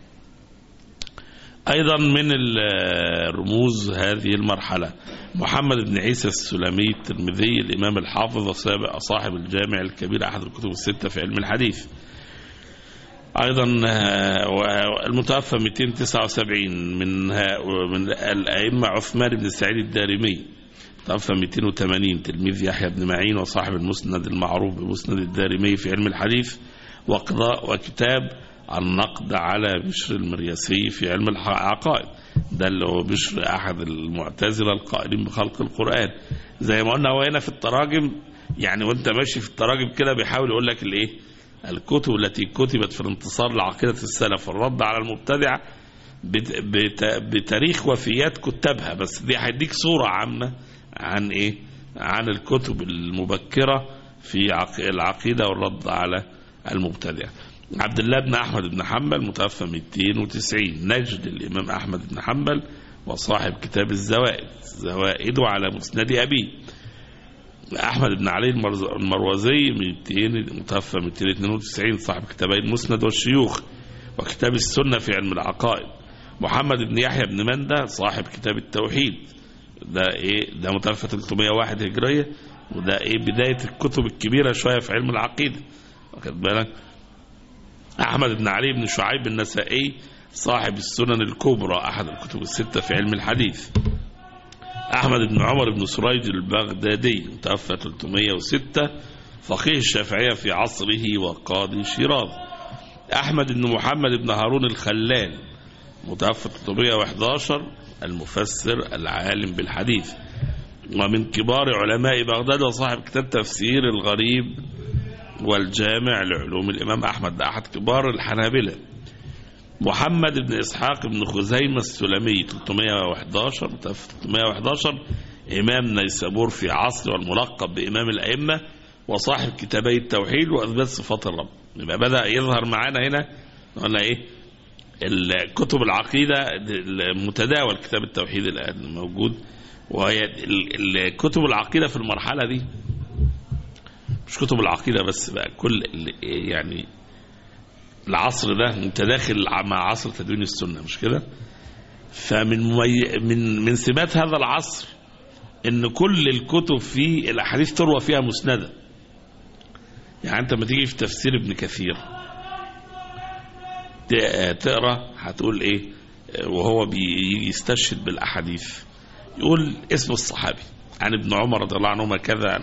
أيضا من الرموز هذه المرحلة محمد بن عيسى السلمي الترمذي الإمام الحافظ صاحب الجامع الكبير أحد الكتب الستة في علم الحديث. أيضا المتوفى 279 من الأئمة عثمان بن سعيد الدارمي توفى 280 تلميذ يحيى بن معين وصاحب المسند المعروف بمسند الدارمي في علم الحديث، وكتاب النقد على بشر المريسي في علم العقائد، ده اللي هو بشر أحد المعتزلة القائلين بخلق القرآن. زي ما قلنا هو هنا في التراجم، يعني وانت ماشي في التراجم كده بيحاول يقول لك الايه الكتب التي كتبت في الانتصار لعقيدة السلف والرد على المبتدعة بتاريخ وفيات كتابها، بس دي هيديك صورة عامة عن ايه، عن الكتب المبكرة في العقيدة والرد على المبتدعة. عبد الله بن أحمد بن حنبل متوفى 290 نجد الإمام أحمد بن حنبل وصاحب كتاب الزوائد زوائده على مسند أبيه. أحمد بن علي المروزي متوفى 292 صاحب كتابي المسند والشيوخ وكتاب السنة في علم العقائد. محمد بن يحيى بن مندة صاحب كتاب التوحيد، ده متوفى 301 هجرية، وده بداية الكتب الكبيرة شوية في علم العقيدة، واخد بالك. أحمد بن علي بن شعيب النسائي صاحب السنن الكبرى أحد الكتب الستة في علم الحديث. أحمد بن عمر بن سريج البغدادي متوفى 306 فقيه الشافعية في عصره وقاضي شيراز. أحمد بن محمد بن هارون الخلال متوفى 311 المفسر العالم بالحديث ومن كبار علماء بغداد وصاحب كتاب تفسير الغريب والجامع لعلوم الإمام أحمد، ده أحد كبار الحنابلة. محمد بن إسحاق بن خزيمة السلمي 311 متوفى 311 إمام نيسابور في عصر والملقب بإمام الأئمة وصاحب كتابي التوحيد وأثبات صفات الرب. يبقى بدأ يظهر معانا هنا قلنا الكتب العقيدة المتداول كتاب التوحيد الآن موجود، وهي الكتب العقيدة في المرحلة دي مش كتب العقيدة بس، بقى كل يعني العصر ده متداخل مع عصر تدوين السنة، مش كده؟ فمن من سمات هذا العصر ان كل الكتب في الاحاديث تروى فيها مسندة. يعني انت لما تيجي في تفسير ابن كثير تقرا هتقول ايه وهو بيجي يستشهد بالاحاديث، يقول اسم الصحابي عن ابن عمر رضي الله عنهما كذا،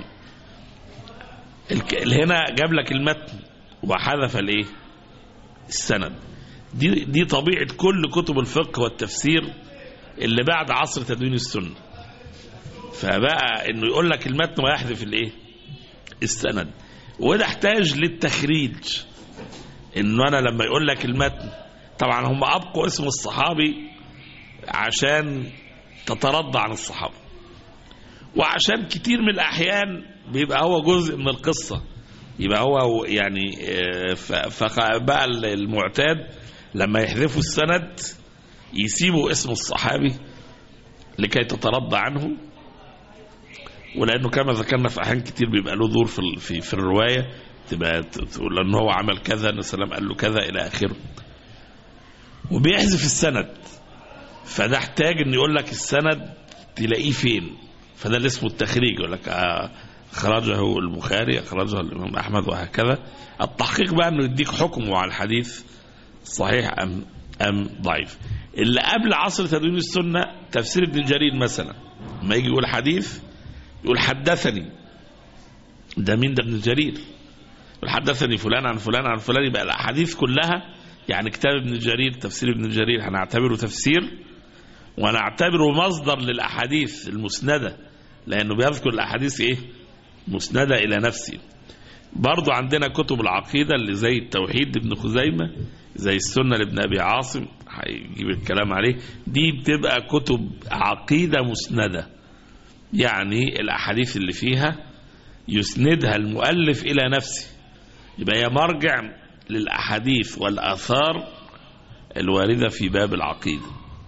هنا جاب لك المتن وحذف الايه السند. دي طبيعة كل كتب الفقه والتفسير اللي بعد عصر تدوين السنة، فبقى انه يقول لك المتن ويحذف الايه السند، وده احتاج للتخريج. انه انا لما يقول لك المتن، طبعا هم ابقوا اسم الصحابي عشان تترضى عن الصحابة، وعشان كتير من الاحيان بيبقى هو جزء من القصة، يبقى هو يعني فبقى المعتاد لما يحذفوا السند يسيبوا اسم الصحابي لكي تترضى عنه، ولأنه كما ذكرنا في أحيان كتير بيبقى له دور في الرواية، تبقى تقول أنه هو عمل كذا، النبي صلى الله عليه وسلم قال له كذا إلى آخره، وبيحذف السند. فده احتاج أن يقول لك السند تلاقيه فين، فده اللي اسمه التخريج، يقول لك أخرجه البخاري، أخرجه الإمام أحمد، وهكذا. التحقيق بقى أنه يديك حكمه على الحديث صحيح أم ضعيف. اللي قبل عصر تدوين السنة تفسير ابن جرير مثلا، ما يجي يقول حديث يقول حدثني، ده مين؟ ده ابن جرير. يقول حدثني فلان عن فلان عن فلان، يبقى الأحاديث كلها يعني كتاب ابن جرير تفسير ابن جرير هنعتبره تفسير، ونعتبره مصدر للأحاديث المسندة، لأنه بيذكر الأحاديث إيه؟ مسندة إلى نفسه. برضو عندنا كتب العقيدة اللي زي التوحيد لابن خزيمة، زي السنة لابن أبي عاصم، هيجيب الكلام عليه. دي بتبقى كتب عقيدة مسندة، يعني الأحاديث اللي فيها يسندها المؤلف إلى نفسه، يبقى هي مرجع للأحاديث والآثار الواردة في باب العقيدة.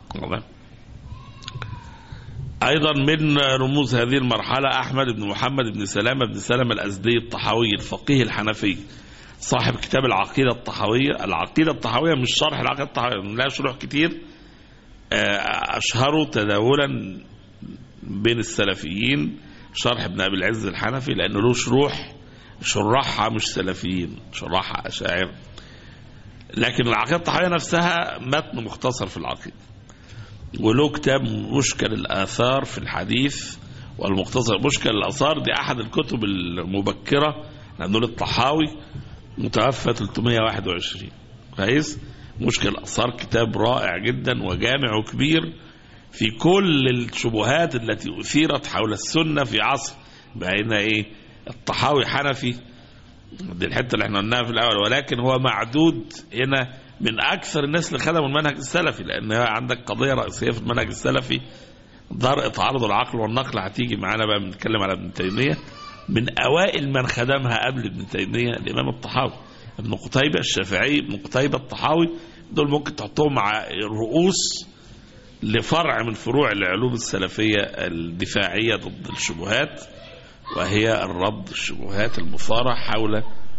أيضا من رموز هذه المرحلة أحمد بن محمد بن سلامة بن سلمة الأزدي الطحاوي الفقيه الحنفي، صاحب كتاب العقيدة الطحاوية. العقيدة الطحاوية مش شرح العقيدة الطحاوية، لا شروح كتير، أشهروا تداولا بين السلفيين شرح ابن أبي العز الحنفي، لأنه له شرحها مش سلفيين، شرحها أشاعر. لكن العقيدة الطحاوية نفسها متن مختصر في العقيدة، وله كتاب مشكل الآثار في الحديث والمختصر. مشكل الآثار دي أحد الكتب المبكرة، لأنه الطحاوي متوفى 321 كويس. مشكل الآثار كتاب رائع جدا وجامع وكبير في كل الشبهات التي أثيرت حول السنة في عصر بين إيه الطحاوي حنفي، دي الحتة اللي احنا قلناها في الأول، ولكن هو معدود هنا من أكثر الناس اللي خدموا المنهج السلفي، لأن عندك قضية رئيسية في المنهج السلفي درء تعارض العقل والنقل. هتيجي معانا بقى بنتكلم على ابن تيمية. من أوائل من خدمها قبل ابن تيمية الإمام الطحاوي، ابن قتيبة الشافعي، ابن قتيبة الطحاوي، دول ممكن تحطهم مع رؤوس لفرع من فروع العلوم السلفية الدفاعية ضد الشبهات، وهي الرد الشبهات المثارة حول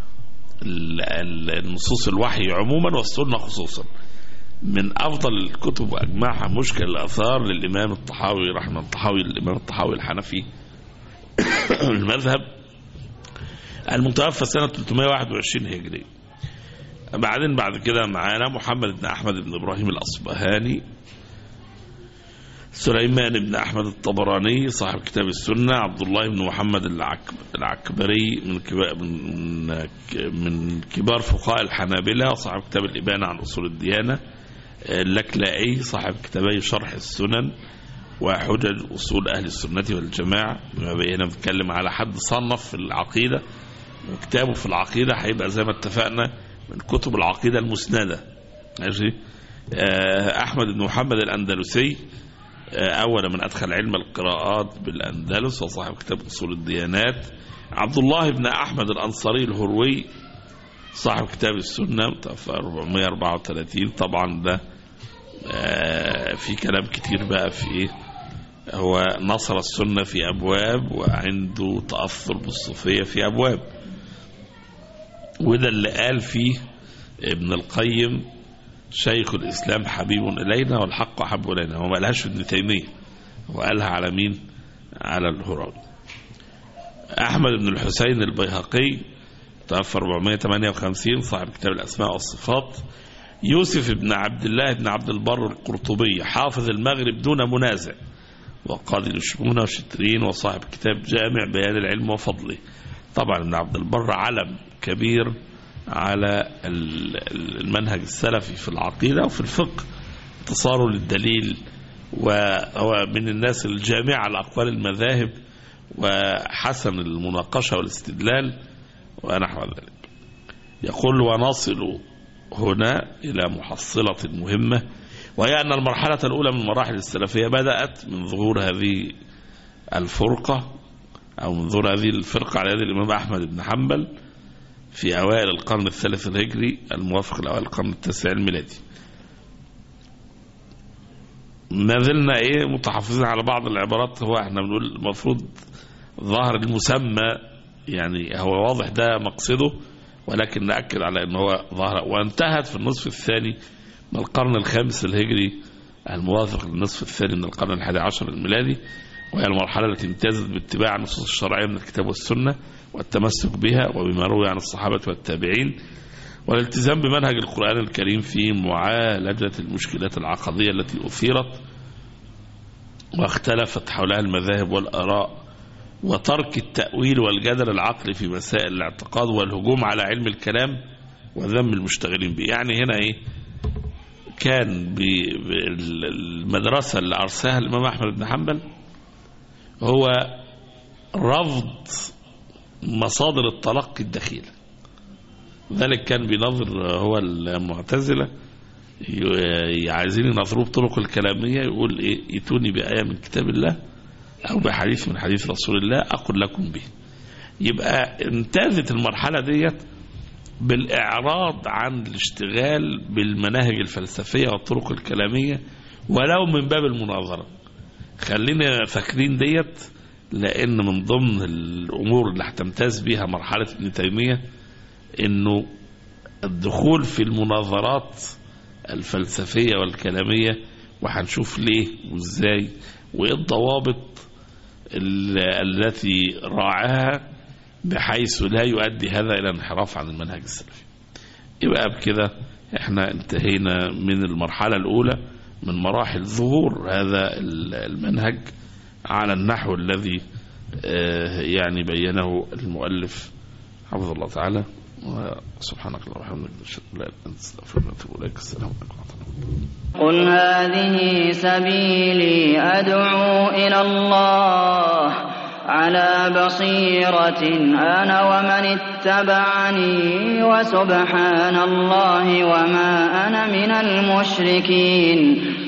النصوص الوحي عموما والسنة خصوصا. من أفضل الكتب وأجمعها مشكل الآثار للإمام الطحاوي رحمه الطحاوي، الإمام الطحاوي الحنفي المذهب، المتوفى سنة 321 هجري. بعد كده معانا محمد بن أحمد بن إبراهيم الأصبهاني، سليمان بن أحمد الطبراني صاحب كتاب السنة، عبد الله بن محمد العكبري من كبار فقهاء الحنابلة وصاحب كتاب الإبانة عن أصول الديانة، اللكلائي صاحب كتابي شرح السنن وحجج أصول أهل السنة والجماعة. بما بينا بنتكلم على حد صنف في العقيدة، وكتابه في العقيدة هيبقى زي ما اتفقنا من كتب العقيدة المسندة. ماشي. أحمد بن محمد الأندلسي، أول من أدخل علم القراءات بالأندلس وصاحب كتاب أصول الديانات. عبد الله بن أحمد الأنصاري الهروي صاحب كتاب السنة متوفى 434. طبعا ده في كلام كتير بقى في إيه، هو نصر السنة في أبواب وعنده تأثر بالصوفية في أبواب، وده اللي قال فيه ابن القيم شيخ الإسلام حبيب إلينا والحق أحب إلينا. هو ما قالهاش ابن تيمية، هو قالها على مين؟ على الهروي. أحمد بن الحسين البيهقي توفى 458 صاحب كتاب الأسماء والصفات. يوسف بن عبد الله بن عبد البر القرطبي حافظ المغرب دون منازع، وقاضي الشمونة وشترين، وصاحب كتاب جامع بيان العلم وفضله. طبعا ابن عبد البر علم كبير على المنهج السلفي في العقيدة وفي الفقه، انتصاره للدليل، وهو من الناس الجامعة لأقوال المذاهب وحسن المناقشة والاستدلال ونحو ذلك. يقول: ونصل هنا إلى محصلة مهمة، وهي أن المرحلة الأولى من مراحل السلفية بدأت من ظهور هذه الفرقة، أو من ظهور هذه الفرقة على يد الإمام أحمد بن حنبل في أوائل القرن الثالث الهجري الموافق لأوائل القرن التاسع الميلادي. ما زلنا متحفظين على بعض العبارات. هو احنا بنقول المفروض ظهر المسمى، يعني هو واضح ده مقصده، ولكن نأكد على أنه هو ظهر وانتهت في النصف الثاني من القرن الخامس الهجري الموافق للنصف الثاني من القرن الحادي عشر الميلادي، وهي المرحلة التي امتازت باتباع النصوص الشرعية من الكتاب والسنة والتمسك بها وبما روي عن الصحابة والتابعين، والالتزام بمنهج القرآن الكريم في معالجة المشكلات العقدية التي أثيرت واختلفت حولها المذاهب والآراء، وترك التأويل والجدل العقلي في مسائل الاعتقاد، والهجوم على علم الكلام وذم المشتغلين به. يعني هنا كان بالمدرسة اللي أرساها الإمام أحمد بن حنبل هو رفض مصادر التلقي الدخيلة. ذلك كان بينظر هو المعتزلة عايزين ينظروه بطرق الكلامية، يقول إيه؟ يتوني بآية من كتاب الله أو بحديث من حديث رسول الله أقول لكم به. يبقى امتازت المرحلة ديت بالإعراض عن الاشتغال بالمناهج الفلسفية والطرق الكلامية ولو من باب المناظرة. خلينا فاكرين ديت، لأن من ضمن الأمور اللي هتمتاز بيها مرحلة ابن تيمية إنه الدخول في المناظرات الفلسفية والكلامية، وهنشوف ليه وإزاي وإيه الضوابط التي راعاها بحيث لا يؤدي هذا إلى انحراف عن المنهج السلفي. يبقى بكده احنا انتهينا من المرحلة الأولى من مراحل ظهور هذا المنهج على النحو الذي يعني بينه المؤلف حفظه الله تعالى. وسبحانك اللهم وبحمدك نشهد ان لا اله الا انت نستغفرك ونتوب اليك. السلام عليكم ورحمه الله. قل هذه سبيلي أدعو إلى الله على بصيرة أنا ومن اتبعني وسبحان الله وما أنا من المشركين.